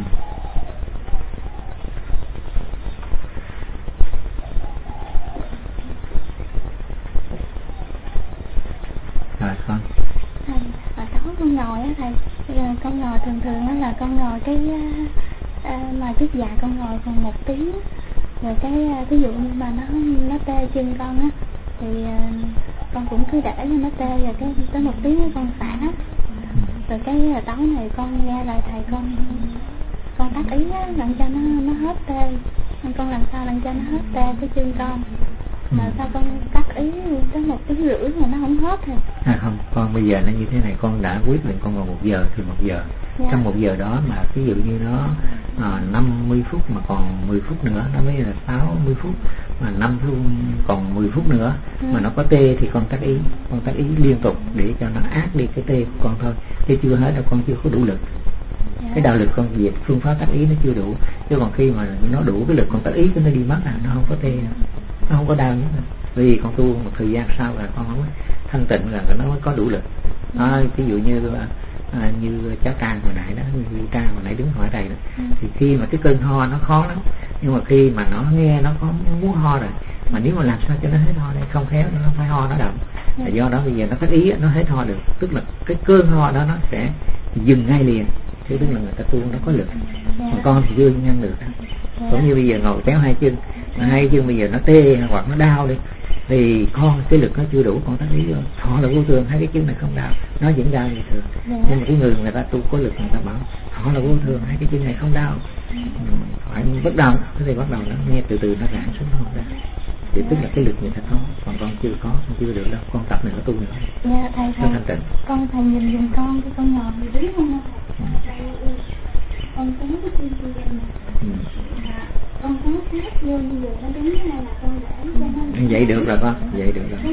Rồi con. Thầy, ở đó con ngồi á thầy, con ngồi thường á là con ngồi cái mà trước già con ngồi còn 1 tiếng, rồi cái ví dụ như mà nó tê chân con á thì con cũng cứ để cho nó tê, rồi cái tới 1 tiếng con xả, rồi cái tối này con nghe lời thầy con tác ý á, làm cho nó hết tê, con làm sao làm cho nó hết tê cái chân con. Mà sao con tác ý tới 1 tiếng rưỡi mà nó không hết rồi. Không, con bây giờ nó như thế này, con đã quyết định con ngồi 1 giờ thì 1 giờ. Trong 1 giờ đó mà ví dụ như nó 50 phút mà còn 10 phút nữa nó mới là 60 phút, mà 5 phút còn 10 phút nữa mà nó có tê thì con tác ý liên tục để cho nó át đi cái tê của con thôi. Chứ chưa hết đâu, con chưa có đủ lực. Cái đạo lực con việc phương pháp tác ý nó chưa đủ, chứ còn khi mà nó đủ cái lực con tác ý nó đi mất nó không có tê đâu. Nó không có đau nữa. Vì con tu một thời gian sau là con mới thanh tịnh là nó mới có đủ lực. Ví dụ như như cháu Trang hồi nãy đó, như Trang hồi nãy đứng hỏi thầy đó, thì khi mà cái cơn ho nó khó lắm, nhưng mà khi mà nó nghe nó có muốn ho rồi, mà nếu mà làm sao cho nó hết ho đây, không khéo nó phải ho nó động. Là do đó bây giờ nó tác ý nó hết ho được, tức là cái cơn ho đó nó sẽ dừng ngay liền. Thế tức là người ta tu nó có lực. Còn con thì chưa ngăn được. Cũng như bây giờ ngồi kéo 2 chân, mà 2 chân bây giờ nó tê hoặc nó đau đi, thì con cái lực nó chưa đủ, con tác ý họ là vô thường, 2 cái chân này không đau, nó vẫn đau như thường. Nhưng mà cái người ta tu có lực người ta bảo họ là vô thường, 2 cái chân này không đau, phải bắt đầu, thế thì bắt đầu nó nghe từ từ nó giãn xuống không ra. Thì tức là cái lực người ta có, còn con chưa được đâu, con tập này nó tu nữa. Dạ thầy, con thầy nhìn giùm con cái con ngồi thì đứng không? Con tính cái chân kia này. Con có sát vô như vậy nó đứng hay là con để cho nó vậy được rồi con, vậy được rồi.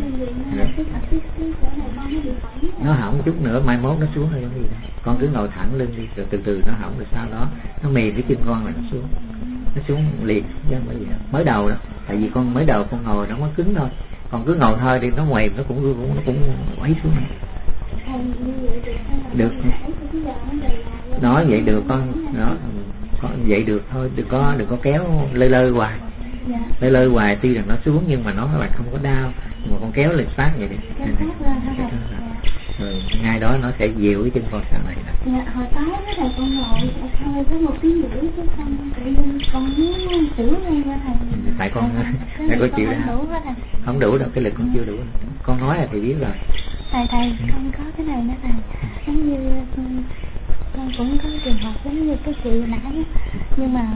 Nó hỏng chút nữa mai mốt nó xuống rồi giống gì đây. Con cứ ngồi thẳng lưng đi, rồi từ từ nó hỏng, rồi sau đó nó mềm cái chân con là nó xuống liền chứ không có gì đâu. Mới đầu đó, tại vì con mới đầu con ngồi nó mới cứng thôi, còn cứ ngồi thôi thì nó mềm nó cũng ấy xuống. được. Nói vậy được con, nó vậy được thôi, đừng có kéo lơi hoài. Lơi hoài tuy rằng nó xuống nhưng mà nó là không có đau, mà con kéo lên phát vậy đi. Rồi ngay đó nó sẽ dịu cái chân con sau này. Dạ, hồi tối cái thầy con ngồi thôi tới 1 tiếng rưỡi chứ không tự nhiên con muốn xử ngay qua thầy. Tại con chịu ra không đủ đâu, cái lực con chưa đủ. Con nói là thầy biết rồi. Thầy con có cái này nữa thầy, giống như con cũng có trường hợp giống như cái chị nãy, nhưng mà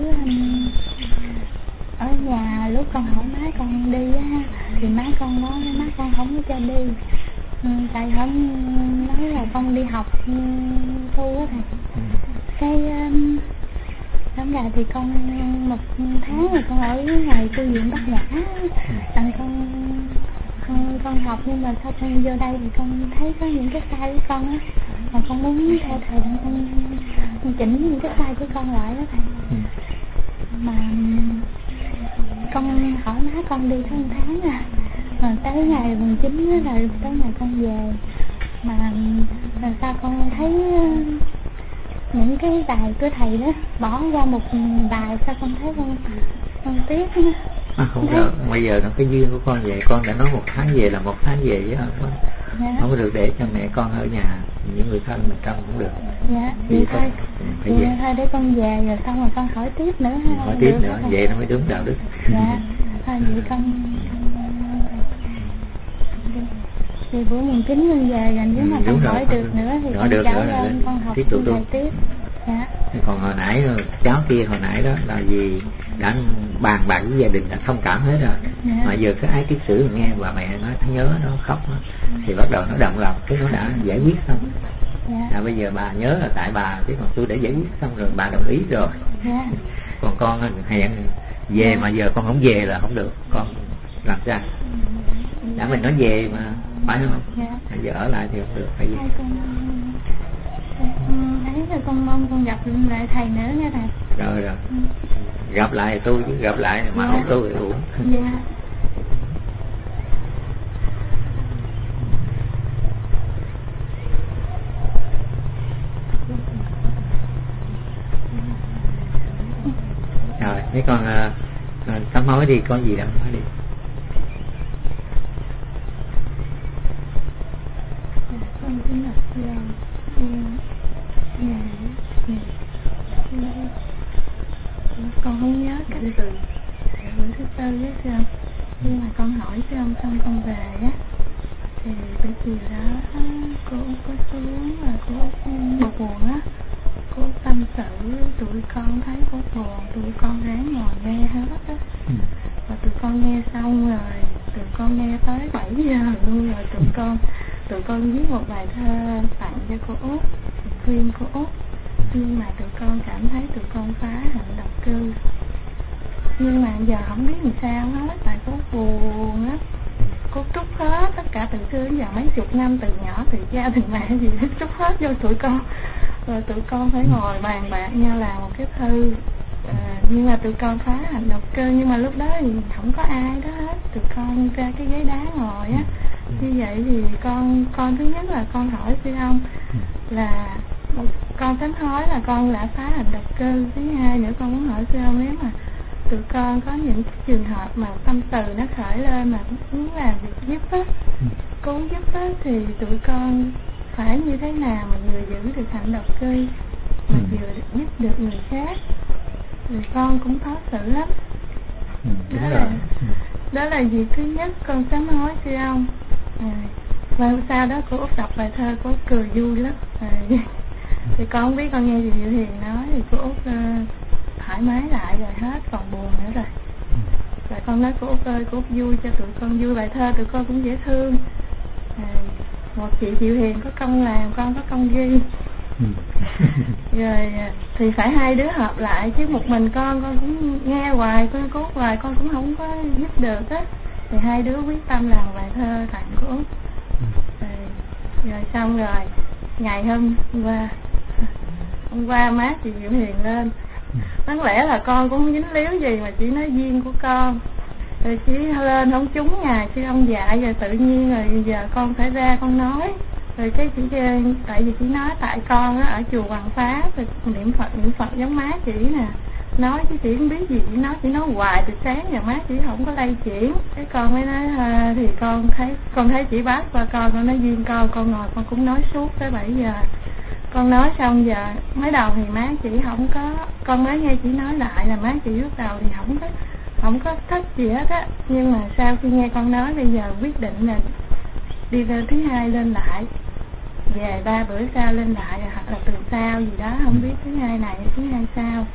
ở nhà lúc con hỏi má con đi á thì má con nói má con không có cho đi. Tại không nói là con đi học tu á thầy. Cái Tóm lại thì con 1 tháng rồi con ở ngoài tu viện Bắc Nhã. Tại con học nhưng mà sau con vô đây thì con thấy có những cái sai của con á, mà con muốn theo thầy con chỉnh những cái sai của con lại đó thầy. Mà con hỏi má con đi có 1 tháng rồi, mà tới ngày mùng 9 là tới ngày con về, mà sao con thấy những cái bài của thầy đó bỏ qua một bài, sao con thấy con tiếc đó. Không được, bây giờ nó cái duyên của con vậy, con đã nói 1 tháng về là 1 tháng về chứ không, dạ. Không có được để cho mẹ con ở nhà, những người thân mình trong cũng được. Dạ, vậy thôi, thôi để con về rồi xong rồi con hỏi tiếp nữa. Hỏi tiếp nữa, vậy nó mới đúng đạo đức. Dạ, thôi vậy con thì bữa mùng 9 con về rồi, nếu mà con hỏi được nữa thì con cháu lên con học tiếp tục tiếp. Dạ. Còn hồi nãy cháu kia hồi nãy đó là vì đã bàn bạc với gia đình đã thông cảm hết rồi. Dạ. Mà giờ cái ái kiết sử nghe bà mẹ nói nhớ nó khóc đó, thì bắt đầu nó động lòng, cái nó đã giải quyết xong. Dạ. Bây giờ bà nhớ là tại bà, chứ còn tôi đã giải quyết xong rồi, bà đồng ý rồi. Dạ. Còn con hẹn về dạ. Mà giờ con không về là không được, con làm sao? Đã mình nói về mà phải không? Dạ. Giờ ở lại thì không được, phải về. Thấy rồi con mong con gặp lại thầy nữa nha thầy. Rồi. Gặp lại tôi chứ, gặp lại mà không tôi thì uổng. Dạ. Rồi, mấy con sám hối đi, có gì đâu nói đi. Con xin lỗi con không nhớ cảnh tượng bữa thứ tư á sư ông, nhưng mà con hỏi sư ông xong con về á thì bữa chiều đó cô có xuống và cô buồn á, cô tâm sự tụi con thấy cô buồn, tụi con ráng ngồi nghe hết á. Và tụi con nghe xong rồi, tụi con nghe tới 7 giờ luôn rồi, tụi con viết một bài thơ tặng cho cô Út, khuyên cô Út, nhưng mà tụi con cảm thấy tụi con phá hạnh độc cư, nhưng mà giờ không biết làm sao hết, tại cô buồn á, cô trút hết tất cả từ xưa đến giờ mấy chục năm, từ nhỏ từ cha từ mẹ gì hết, trút hết vô tụi con, rồi tụi con phải ngồi bàn bạc nhau làm một cái thư. Nhưng mà tụi con phá hạnh độc cư, nhưng mà lúc đó thì không có ai đó hết, tụi con ra cái ghế đá ngồi á. Như vậy thì con thứ nhất là con hỏi sư ông là con sám hối là con đã phá hạnh độc cư. Thứ hai nữa con muốn hỏi sư ông, nếu mà tụi con có những trường hợp mà tâm từ nó khởi lên mà muốn làm việc giúp á, cứu giúp á, thì tụi con phải như thế nào mà vừa giữ được hạnh độc cư mà vừa giúp được người khác. Thì con cũng khó xử lắm. Đó là việc thứ nhất con sám hối sư ông. Và sau đó cô Út đọc bài thơ, cô Út cười vui lắm. Thì con không biết, con nghe gì Diệu Hiền nói thì cô Út thoải mái lại rồi, hết còn buồn nữa rồi. Rồi con nói cô Út ơi, cô Út vui cho tụi con vui, bài thơ tụi con cũng dễ thương. Một chị Diệu Hiền có công làm, con có công ghi. Rồi thì phải hai đứa hợp lại, chứ một mình con cũng nghe hoài, con cố hoài con cũng không có giúp được á. Thì hai đứa quyết tâm làm bài thơ tặng cô Út. Rồi xong rồi ngày hôm qua má chị Diệu Hiền lên, đáng lẽ là con cũng không dính líu gì mà chỉ nói duyên của con, rồi chỉ lên không trúng ngày chứ ông dạy, rồi tự nhiên rồi giờ con phải ra con nói. Rồi cái chị tại vì chị nói tại con á ở chùa Hoàng Phá thì niệm Phật giống má chị nè, nói chứ chị không biết gì, chị nói hoài từ sáng giờ má chị không có lay chuyển. Cái con mới nói thì con thấy chị bác qua con nói duyên con ngồi con cũng nói suốt tới 7 giờ. Con nói xong giờ mới đầu thì má chị không có, con mới nghe chị nói lại là má chị lúc đầu thì không có thích gì hết á, nhưng mà sau khi nghe con nói bây giờ quyết định là đi về thứ hai lên lại, về 3 bữa sau lên lại, hoặc là từ sau gì đó không biết, thứ hai này thứ hai sau.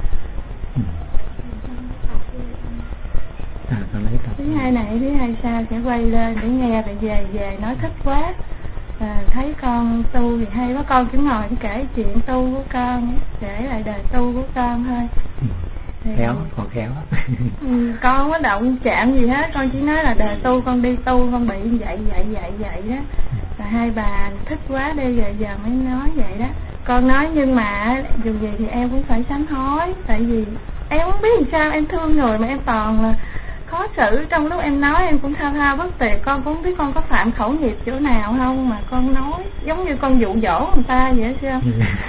Thứ hai này thứ hai sau sẽ quay lên để nghe, rồi về nói thích quá. Thấy con tu thì hay quá, con chỉ ngồi kể chuyện tu của con, kể lại đời tu của con thôi. Khéo, còn khéo. Con không có động chạm gì hết, con chỉ nói là đời tu, con đi tu con bị vậy đó. Và hai bà thích quá đi rồi giờ mới nói vậy đó. Con nói nhưng mà dù gì thì em cũng phải sám hối, tại vì em không biết làm sao, em thương người mà em toàn là khó xử, trong lúc em nói em cũng thao bất tuyệt, con cũng không biết con có phạm khẩu nghiệp chỗ nào không mà con nói giống như con dụ dỗ người ta vậy đó.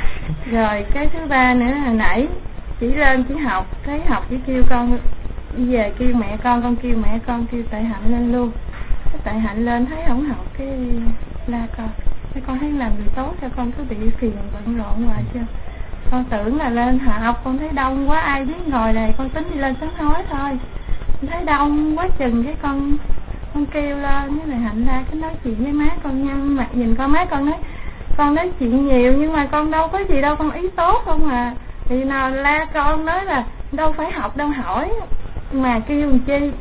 Rồi cái thứ ba nữa là nãy chỉ lên chỉ học, thấy học chỉ kêu con về kêu mẹ con kêu mẹ con kêu Tại Hạnh lên luôn. Cái Tại Hạnh lên thấy không học cái la con thấy làm gì tốt cho con cứ bị phiền bận rộn hoài chưa. Con tưởng là lên học, con thấy đông quá ai biết ngồi đây, con tính đi lên sám hối thôi. Thấy đông quá chừng cái con kêu lên với lại Hạnh ra cái nói chuyện với má con, nhăn mặt nhìn con má con nói chuyện nhiều nhưng mà con đâu có gì đâu, con ý tốt không à. Thì nào la con nói là đâu phải học đâu hỏi mà kêu làm chi,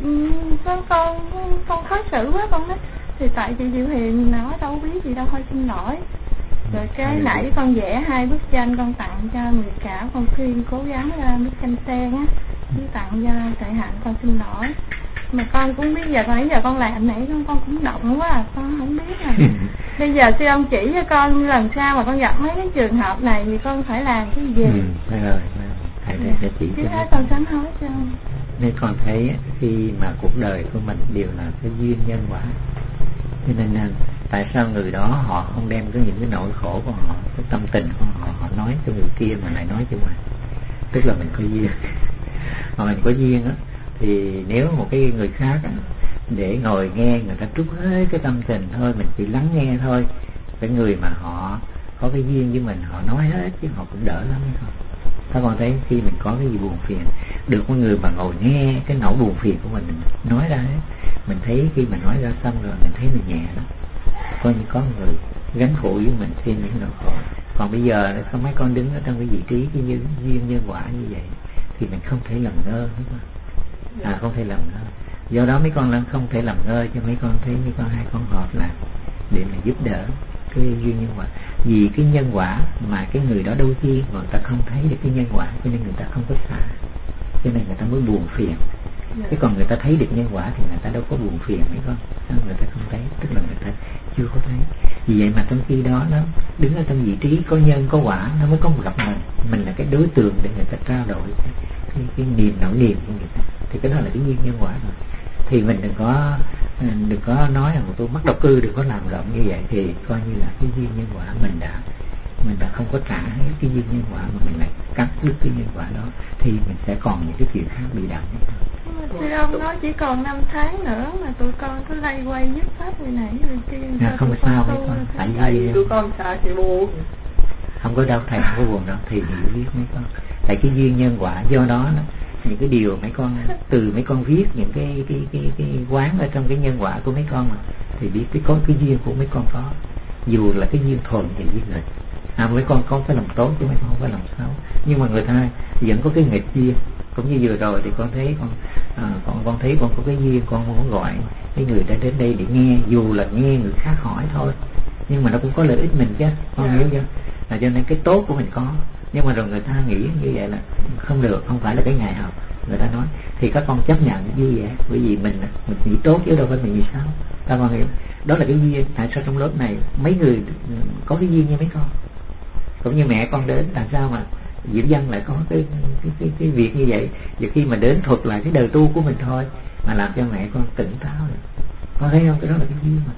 con khó xử quá. Con nói thì tại chị Diệu Hiền nó đâu biết gì đâu, thôi xin lỗi. Rồi cái nãy con vẽ 2 bức tranh con tặng cho người cả, con khuyên cố gắng ra bức tranh sen á, chứ tặng cho Tại Hạnh, con xin lỗi. Mà con cũng biết giờ nãy giờ con làm nãy con cũng động quá à, con không biết à. Bây giờ sư ông chỉ cho con lần sau mà con gặp mấy cái trường hợp này thì con phải làm cái gì? Phải rồi, thầy sẽ chỉ chứ hết con sám hối cho. Nên con thấy khi mà cuộc đời của mình đều là cái duyên nhân quả, cho nên tại sao người đó họ không đem những cái nỗi khổ của họ, cái tâm tình của họ nói cho người kia mà lại nói cho mình, tức là mình có duyên. Mà mình có duyên á thì nếu một cái người khác để ngồi nghe người ta trút hết cái tâm tình thôi, mình chỉ lắng nghe thôi. Cái người mà họ có cái duyên với mình họ nói hết chứ họ cũng đỡ lắm hay không. Các con thấy khi mình có cái gì buồn phiền, được một người mà ngồi nghe cái nỗi buồn phiền của mình nói ra hết, mình thấy khi mình nói ra xong rồi mình thấy mình nhẹ lắm. Coi như có người gánh khổ với mình thêm những nỗi khổ. Còn bây giờ không mấy con đứng ở trong cái vị trí cái duyên nhân quả như vậy thì mình không thể làm ngơ, không thể làm ngơ. Do đó mấy con không thể làm ngơ cho mấy con thấy mấy con hai con họp lại để mà giúp đỡ cái duyên nhân quả. Vì cái nhân quả mà cái người đó đâu chi mà người ta không thấy được cái nhân quả, cho nên người ta không có xả, cho nên người ta mới buồn phiền. Chứ còn người ta thấy được nhân quả thì người ta đâu có buồn phiền mấy con, người ta không thấy, tức là người ta chưa có thấy. Vì vậy mà trong khi đó nó đứng ở trong vị trí có nhân có quả, nó mới có một gặp mình là cái đối tượng để người ta trao đổi cái niềm nỗi niềm của người ta, thì cái đó là cái duyên nhân quả rồi. Thì mình đừng có nói là tôi mắc độc cư, đừng có làm rộng như vậy, thì coi như là cái duyên nhân quả mình đã không có trả hết cái duyên nhân quả mà mình lại cắt đứt cái nhân quả đó, thì mình sẽ còn những cái chuyện khác bị đậm. Thưa ông nói chỉ còn 5 tháng nữa mà tụi con cứ lay quay dứt hết người này người kia. Không sao mấy con, tại vì tụi con sợ chị buồn. Không có đâu thầy, không có buồn đâu, thì hiểu biết mấy con. Tại cái duyên nhân quả, do đó những cái điều mấy con từ mấy con viết những cái quán ở trong cái nhân quả của mấy con mà, thì biết cái có cái duyên của mấy con có, dù là cái duyên thuần thì duyên nghịch. Mấy con có cái lòng tốt chứ mấy con không có lòng xấu, nhưng mà người ta vẫn có cái nghịch duyên. Cũng như vừa rồi thì con thấy con thấy con có cái duyên, con muốn gọi cái người đã đến đây để nghe, dù là nghe người khác hỏi thôi, nhưng mà nó cũng có lợi ích mình chứ, con hiểu chưa? Cho nên cái tốt của mình có, nhưng mà rồi người ta nghĩ như vậy là không được, không phải là cái ngày học người ta nói, thì các con chấp nhận như vậy, bởi vì mình nghĩ tốt chứ đâu phải mình nghĩ xấu. Các con hiểu, đó là cái duyên. Tại sao trong lớp này mấy người có cái duyên như mấy con, cũng như mẹ con đến, tại sao mà Diệu Dân lại có cái việc như vậy? Và khi mà đến thuật lại cái đời tu của mình thôi mà làm cho mẹ con tỉnh táo rồi, con thấy không? Cái đó là cái duyên mà con.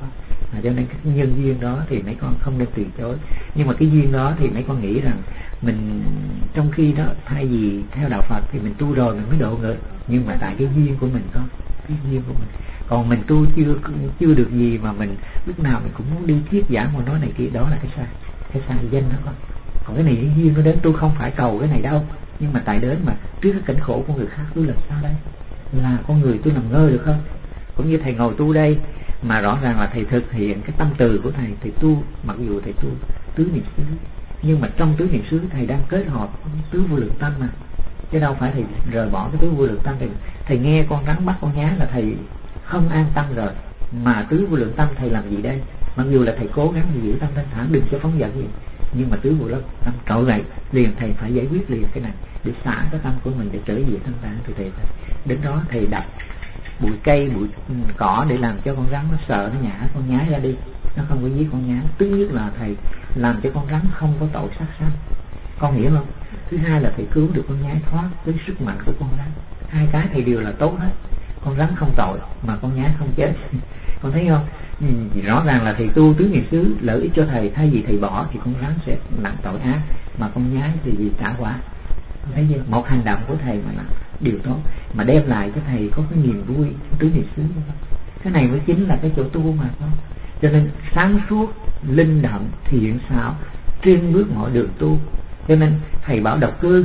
Cho nên cái nhân duyên đó thì mấy con không nên từ chối. Nhưng mà cái duyên đó thì mấy con nghĩ rằng mình trong khi đó thay vì theo đạo Phật thì mình tu rồi mình mới độ người, nhưng mà tại cái duyên của mình có cái duyên của mình, còn mình tu chưa được gì mà mình lúc nào mình cũng muốn đi thuyết giảng một nói này kia, đó là cái sai danh đó con. Còn cái này cái duyên nó đến, tôi không phải cầu cái này đâu, nhưng mà tại đến mà trước cái cảnh khổ của người khác tôi làm sao đây, là con người tôi nằm ngơ được không? Cũng như thầy ngồi tu đây mà rõ ràng là thầy thực hiện cái tâm từ của thầy tu, mặc dù thầy tu tứ niệm xứ, nhưng mà trong tứ niệm xứ thầy đang kết hợp tứ vô lượng tâm mà, chứ đâu phải thầy rời bỏ cái tứ vô lượng tâm. Thầy nghe con rắn bắt con nhá là thầy không an tâm rồi, mà tứ vô lượng tâm thầy làm gì đây? Mặc dù là thầy cố gắng giữ tâm thanh thản đừng cho phóng dật gì, nhưng mà tứ vô lượng tâm trỗi dậy liền, thầy phải giải quyết liền cái này để xả cái tâm của mình để trở về thanh thản. Thì thầy đến đó thầy đập bụi cây bụi cỏ để làm cho con rắn nó sợ, nó nhả con nhái ra đi, nó không có giết con nhái. Thứ nhất là thầy làm cho con rắn không có tội sát sanh, con hiểu không? Thứ hai là thầy cứu được con nhái thoát với sức mạnh của con rắn. Hai cái thầy đều là tốt hết, con rắn không tội mà con nhái không chết. Con thấy không? Rõ ràng là thầy tu tứ niệm xứ lợi ích cho thầy, thay vì thầy bỏ thì con rắn sẽ nặng tội ác, mà con nhái thì vì trả quả. Thấy chưa? Một hành động của thầy mà là điều tốt, mà đem lại cho thầy có cái niềm vui tứ niệm xứ. Cái này mới chính là cái chỗ tu mà không. Cho nên sáng suốt, linh động, thiện xảo, trên bước mọi đường tu. Cho nên thầy bảo độc cư,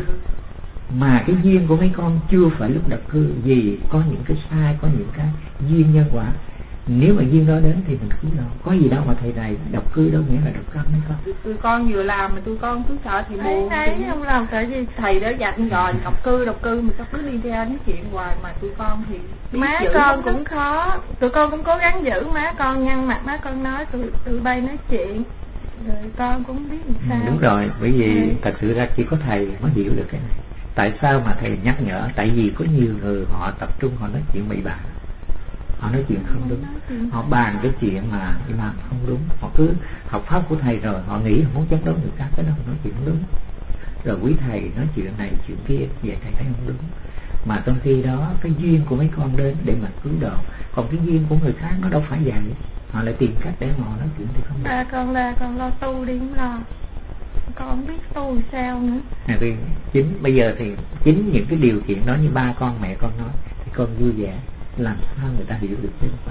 mà cái duyên của mấy con chưa phải lúc độc cư, vì có những cái sai, có những cái duyên nhân quả. Nếu mà duyên đó đến thì mình cứu đâu, có gì đâu mà thầy này độc cư đâu nghĩa là độc câm mấy con. Tụi con vừa làm mà tụi con cứ sợ thì buồn. Đấy, không làm sợ gì, thầy đã dặn rồi, độc cư mà sao cứ đi theo nói chuyện hoài, mà tụi con thì má con cũng khó, tụi con cũng cố gắng giữ má con, nhăn mặt má con nói tụi bay nói chuyện, rồi con cũng biết làm sao. Đúng rồi, bởi vì thật sự ra chỉ có thầy mới hiểu được cái này. Tại sao mà thầy nhắc nhở? Tại vì có nhiều người họ tập trung họ nói chuyện bậy bạ, họ nói chuyện không đúng, họ bàn cái chuyện mà làm không đúng, họ cứ học pháp của thầy rồi họ nghĩ họ muốn chống đối người khác, cái đó nói chuyện không đúng. Rồi quý thầy nói chuyện này chuyện kia, vậy thầy thấy không đúng. Mà trong khi đó cái duyên của mấy con đến để mà cứu độ, còn cái duyên của người khác nó đâu phải vậy, họ lại tìm cách để họ nói chuyện thì không được. Con lo tu đi, không lo, con không biết tu sao nữa. Thì chính bây giờ thì chính những cái điều kiện đó như ba con mẹ con nói thì con vui vẻ, làm sao người ta hiểu được nhân quả.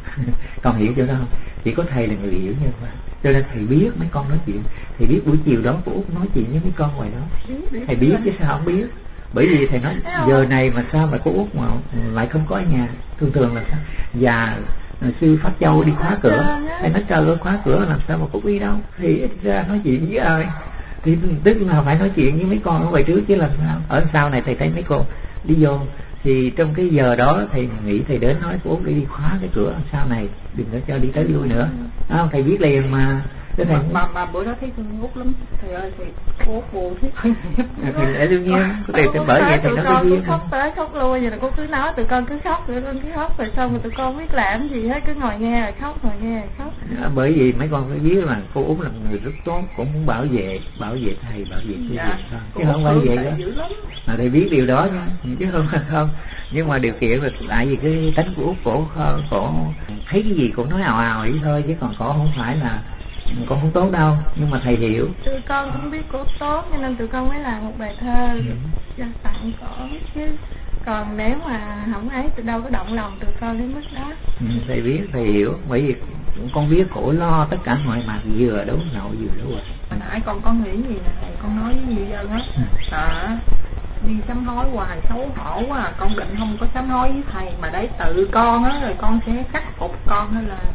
Con hiểu chỗ đó không? Chỉ có thầy là người hiểu nhân quả, cho nên thầy biết mấy con nói chuyện, thầy biết buổi chiều đó cô Út nói chuyện với mấy con ngoài đó, thầy biết chứ sao không biết. Bởi vì thầy nói giờ này mà sao mà cô Út mà lại không có ở nhà, thường là sao và sư Pháp Châu đi khóa cửa, thầy nói trời ơi khóa cửa làm sao mà cô đi đâu, thì ít ra nói chuyện với ai thì tức là phải nói chuyện với mấy con ở ngoài trước chứ làm sao. Ở sau này thầy thấy mấy cô đi vô thì trong cái giờ đó thầy nghĩ thầy đến nói cô Út đi khóa cái cửa sau này đừng có cho đi tới lui nữa. Thầy biết liền mà. Thầy mà bữa đó thấy con Út lắm thầy ơi, thì cô Út buồn thế. Thì lẽ đương nhiên bởi vậy thầy nói cái duyên khóc tới khóc lui vậy là cô cứ nói tụi con cứ khóc, tụi con cứ khóc rồi xong rồi tụi con biết làm gì hết, cứ ngồi nghe rồi khóc, ngồi nghe rồi khóc. Bởi vì mấy con phải biết là cô Út là một người rất tốt, cũng muốn bảo vệ thầy, bảo vệ sư chứ không phải vậy đó. Mà thầy biết điều đó chứ không. Nhưng mà điều kiện là tại vì cái tánh của Út cổ thấy cái gì cũng nói ào ào vậy thôi, chứ còn cổ không phải là con không tốt đâu, nhưng mà thầy hiểu. Tụi con cũng biết cô tốt cho nên tụi con mới làm một bài thơ cho tặng cổ chứ. Còn nếu mà không ấy tụi đâu có động lòng tụi con đến mức đó. Thầy biết, thầy hiểu. Bởi vì con biết cổ lo tất cả mọi mặt, vừa đấu nội vừa đấu rồi. Hồi nãy con nghĩ gì nè thầy, con nói với nhiều dân hết. Đi sám hối hoài xấu hổ quá, con định không có sám hối với thầy mà để tự con á, rồi con sẽ khắc phục con, hay là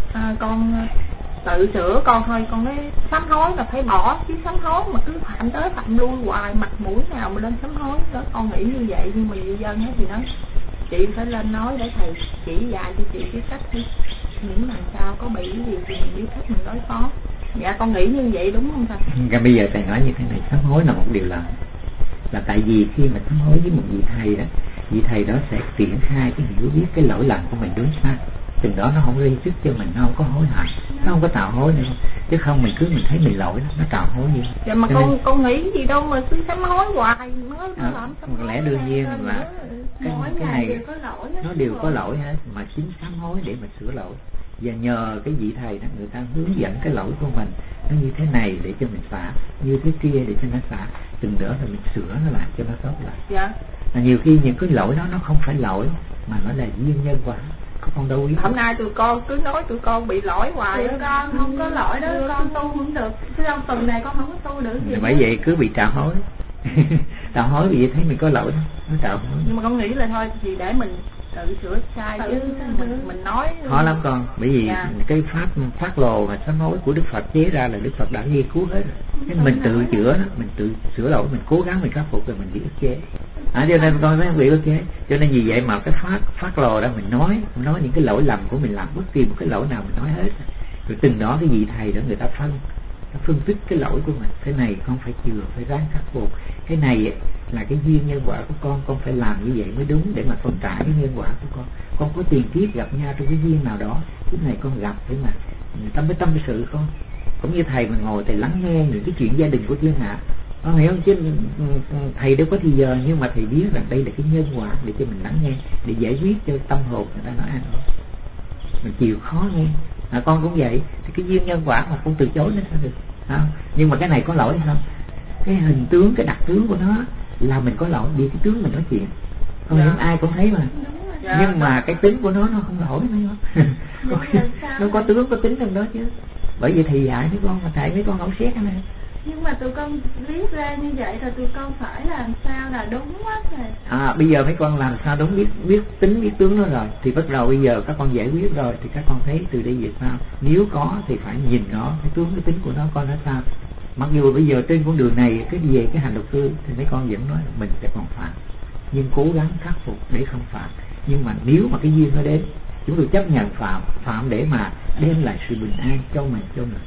con tự sửa con thôi. Con nói sám hối là phải bỏ chứ, sám hối mà cứ phạm tới phạm lui hoài, mặt mũi nào mà lên sám hối đó. Con nghĩ như vậy, nhưng mà nhiều dân hết thì nói chị phải lên nói để thầy chỉ dạy cho chị cái cách đi, những lần sau có bị gì thì mình biết cách mình đối phó. Dạ con nghĩ như vậy đúng không thầy? Bây giờ thầy nói như thế này, sám hối là một điều là tại vì khi mà sám hối với một vị thầy đó sẽ triển khai cái hiểu biết cái lỗi lầm của mình đúng sai, chừng đó nó không gây sức cho mình, nó không có hối hận, nó không có tạo hối nữa, chứ không mình thấy mình lỗi đó, nó tạo hối gì. Dạ mà con nghĩ gì đâu mà cứ sám hối hoài nó làm sao. Lẽ đương nhiên là cái này nó đều có lỗi hết, mà chính sám hối để mà sửa lỗi. và nhờ cái vị thầy đó, người ta hướng dẫn cái lỗi của mình nó như thế này để cho mình xả, như thế kia để cho nó xả, từng nữa rồi mình sửa nó lại cho nó tốt lại. Dạ. Mà nhiều khi những cái lỗi đó nó không phải lỗi mà nó là duyên nhân quả, con đâu biết. Hôm nay tụi con cứ nói tụi con bị lỗi hoài. Tụi con không có lỗi đó, con tu không được. Chứ trong tuần này con không có tu được gì. Bởi vậy cứ bị trạo hối. Trạo hối vì vậy thấy mình có lỗi đó, nó trạo hối. Nhưng mà con nghĩ là thôi thì để mình tự sửa sai chứ mình nói khó lắm con, bởi vì cái pháp phát lồ mà sám hối của Đức Phật chế ra là Đức Phật đã nghiên cứu hết rồi. Thế mình tự chữa đó, mình tự sửa lỗi, mình cố gắng mình khắc phục rồi mình bị ức chế. Cho nên con mới bị ức chế. Cho nên vì vậy mà cái phát lồ đó mình nói những cái lỗi lầm của mình làm, bất kỳ một cái lỗi nào mình nói hết. Rồi từng đó cái vị thầy đó người ta phân tích cái lỗi của mình, cái này con phải chừa, phải ráng khắc phục, cái này là cái duyên nhân quả của con phải làm như vậy mới đúng để mà con trả cái nhân quả của con có tiền kiếp gặp nhau trong cái duyên nào đó, cái này con gặp để mà tâm sự con, cũng như thầy mà ngồi thầy lắng nghe những cái chuyện gia đình của thiên hạ, con hiểu không? Chứ thầy đâu có thì giờ, nhưng mà thầy biết rằng đây là cái nhân quả để cho mình lắng nghe, để giải quyết cho tâm hồn người ta nó an ổn, mình chịu khó nghe. Con cũng vậy, thì cái duyên nhân quả mà con từ chối nó sao được, không? Nhưng mà cái này có lỗi hay không? Cái hình tướng, cái đặc tướng của nó là mình có lỗi, vì cái tướng mình nói chuyện, con hiểu, ai cũng thấy mà. Nhưng mà cái tính của nó không lỗi nữa. Nó có tướng có tính trong đó chứ. Bởi vì thầy dạy mấy con, mà thầy mấy con không xét cái này. Nhưng mà tụi con viết ra như vậy rồi tụi con phải làm sao là đúng hết rồi. Bây giờ mấy con làm sao đúng, biết tính biết tướng nó rồi thì bắt đầu bây giờ các con giải quyết rồi thì các con thấy từ đây về sau nếu có thì phải nhìn nó, cái tướng cái tính của nó coi nó sao. Mặc dù bây giờ trên con đường này cái về cái hành độc cư thì mấy con vẫn nói mình sẽ còn phạm, nhưng cố gắng khắc phục để không phạm. Nhưng mà nếu mà cái duyên nó đến, chúng tôi chấp nhận phạm để mà đem lại sự bình an cho mình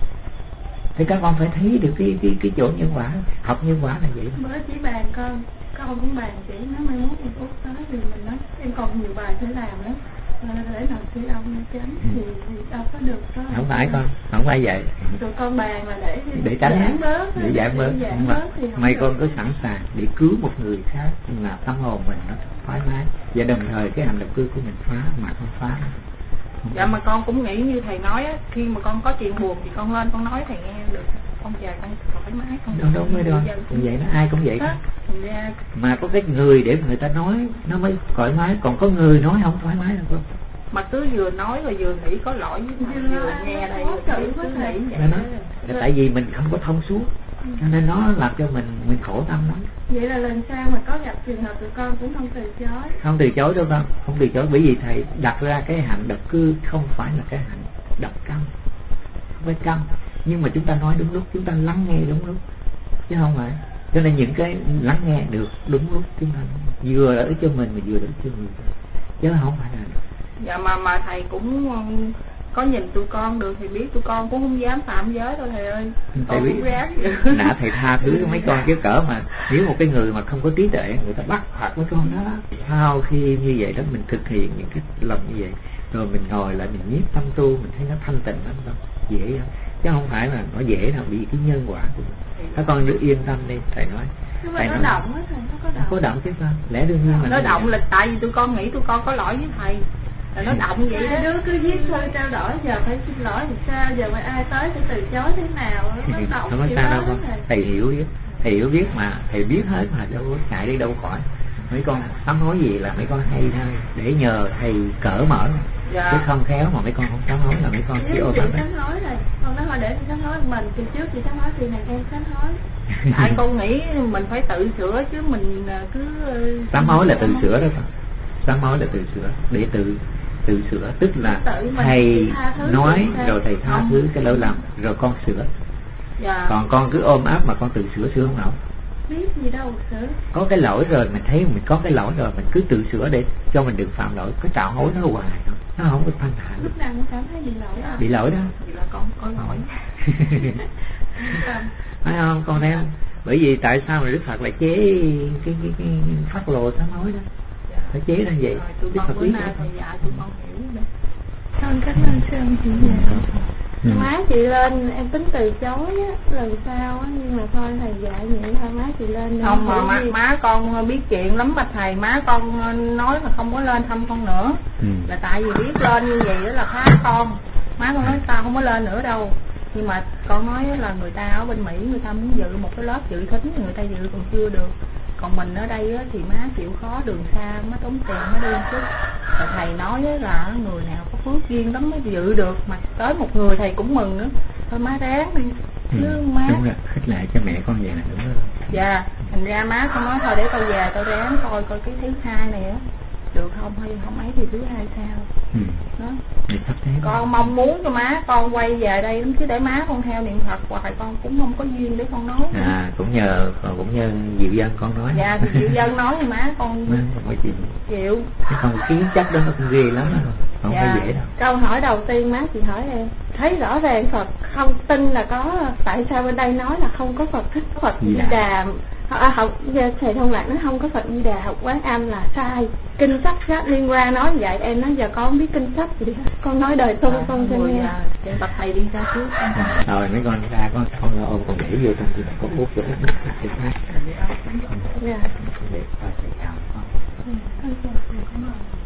thì các con phải thấy được cái chỗ nhân quả, học nhân quả là vậy đó. Bữa chỉ bàn con cũng bàn chỉ nó mai mốt một phút tới thì mình nói em còn nhiều bài phải làm đó, để làm sư ông tránh thì đâu có được đó. Không phải con, không phải vậy. Tụi con bàn là để tránh bớt, để giảm bớt. Nhưng mà mày con có sẵn sàng để cứu một người khác là tâm hồn mình nó thoải mái, và đồng thời cái hành động cư của mình phá mà không phá. Dạ mà con cũng nghĩ như thầy nói á, khi mà con có chuyện buồn thì con lên con nói thầy nghe được, con về con thoải mái con. Đúng mới được. Cũng vậy đó, ai cũng vậy. Mà có cái người để người ta nói nó mới thoải mái, còn có người nói không thoải mái đâu con. Mà cứ vừa nói rồi vừa nghĩ có lỗi với vừa nghe đây cứ nghĩ vậy đó. Tại vì mình không có thông suốt, cho nên nó làm cho mình khổ tâm lắm. Vậy là lần sau mà có gặp trường hợp tụi con cũng không từ chối. Không từ chối đâu con, không từ chối, bởi vì thầy đặt ra cái hạnh độc cư không phải là cái hạnh độc căm, không phải căm, nhưng mà chúng ta nói đúng lúc, chúng ta lắng nghe đúng lúc, chứ không phải. Cho nên những cái lắng nghe được đúng lúc, chúng ta vừa đỡ cho mình mà vừa đỡ cho người, chứ không phải là. Dạ mà thầy cũng có nhìn tụi con được thì biết tụi con cũng không dám phạm giới đâu thầy ơi. Thầy biết nãy thầy tha thứ mấy con chứ cỡ mà nếu một cái người mà không có trí tuệ người ta bắt phạt mấy con đó. Sau khi như vậy đó mình thực hiện những cái lòng như vậy rồi mình ngồi lại mình nhiếp tâm tu, mình thấy nó thanh tịnh lắm đâu, dễ lắm, chứ không phải là nó dễ đâu, bị cái nhân quả của mình. Các con cứ yên tâm đi, thầy nói. Nhưng mà nó động á thầy, nó có động chứ con, lẽ đương nhiên mà nó động là tại vì tụi con nghĩ tụi con có lỗi với thầy. Nó động vậy đó, đứa cứ viết thôi trao đổi, giờ phải xin lỗi thì sao, giờ mà ai tới sẽ từ chối thế nào, nó động không có sao đâu con. Thầy hiểu biết mà, thầy biết hết mà đâu có chạy đi đâu khỏi. Mấy con sám hối gì là mấy con hay thôi, để nhờ thầy cỡ mở, chứ không khéo mà mấy con không sám hối là mấy con chỉ ôm ấp. Sám hối rồi, con nói thôi để chị sám hối mình, kỳ trước chị sám hối thì này em sám hối. Tại con nghĩ mình phải tự sửa chứ mình cứ sám hối là tự sửa đó con, sám hối là tự sửa, để tự sửa, tức là thầy nói rồi thầy tha thứ cái lỗi lầm rồi con sửa. Còn con cứ ôm áp mà con tự sửa không nổi. Biết gì đâu sửa. Có cái lỗi rồi mình thấy mình có cái lỗi rồi mình cứ tự sửa để cho mình đừng phạm lỗi, cái trạo hối nó hoài nó không có thanh thản. Lúc nào cũng cảm thấy bị lỗi đó. Bị lỗi đó. Vậy là con có lỗi. Phải không con thấy không? Bởi vì tại sao mà Đức Phật lại chế cái phát lộ sám hối đó? Phải chế ra vậy. Tụi con bữa nay thầy dạy tụi con hiểu rồi. Con cảm ơn sư ông chị về. Má chị lên em tính từ chối á, lần sau á, nhưng mà thôi thầy dạy vậy thôi má chị lên. Không mà má con biết chuyện lắm mà thầy, má con nói là không có lên thăm con nữa. Là tại vì biết lên như vậy đó là phá con. Má con nói tao không có lên nữa đâu. Nhưng mà con nói là người ta ở bên Mỹ người ta muốn dự một cái lớp dự thính, người ta dự còn chưa được. Còn mình ở đây thì má chịu khó, đường xa, má tốn tiền má đi chút. Rồi thầy nói là người nào có phước duyên lắm mới dự được, mà tới một người thầy cũng mừng nữa. Thôi má ráng đi. Má. Đúng rồi, khích lệ cho mẹ con vậy là đúng rồi. Dạ, thành ra má con nói thôi để tao về tao ráng coi cái thứ hai này á được không, hay không ấy thì thứ hai sao. Đó. Con mong muốn cho má con quay về đây lắm, chứ để má con theo niệm Phật hoài con cũng không có duyên để con nói. Cũng nhờ Diệu Dân con nói. Dạ thì Diệu Dân nói thì má con không có chịu. Còn kiến chắc đó nó cũng ghê lắm đó. Không có dễ đâu. Câu hỏi đầu tiên má chị hỏi em, thấy rõ ràng Phật không tin là có, tại sao bên đây nói là không có Phật Thích Phật Di Đà, học thầy Thông Lạc nói không có Phật Di Đà, học Quán Âm là sai. Kinh sách liên quan nói vậy, em nói giờ con không biết kinh sách gì hết, con nói đời tu con cho nghe. Trên tập thầy đi ra trước. Rồi mấy con ra con ôm con để vô trong con út chỗ để hát. Để coi thầy chào con.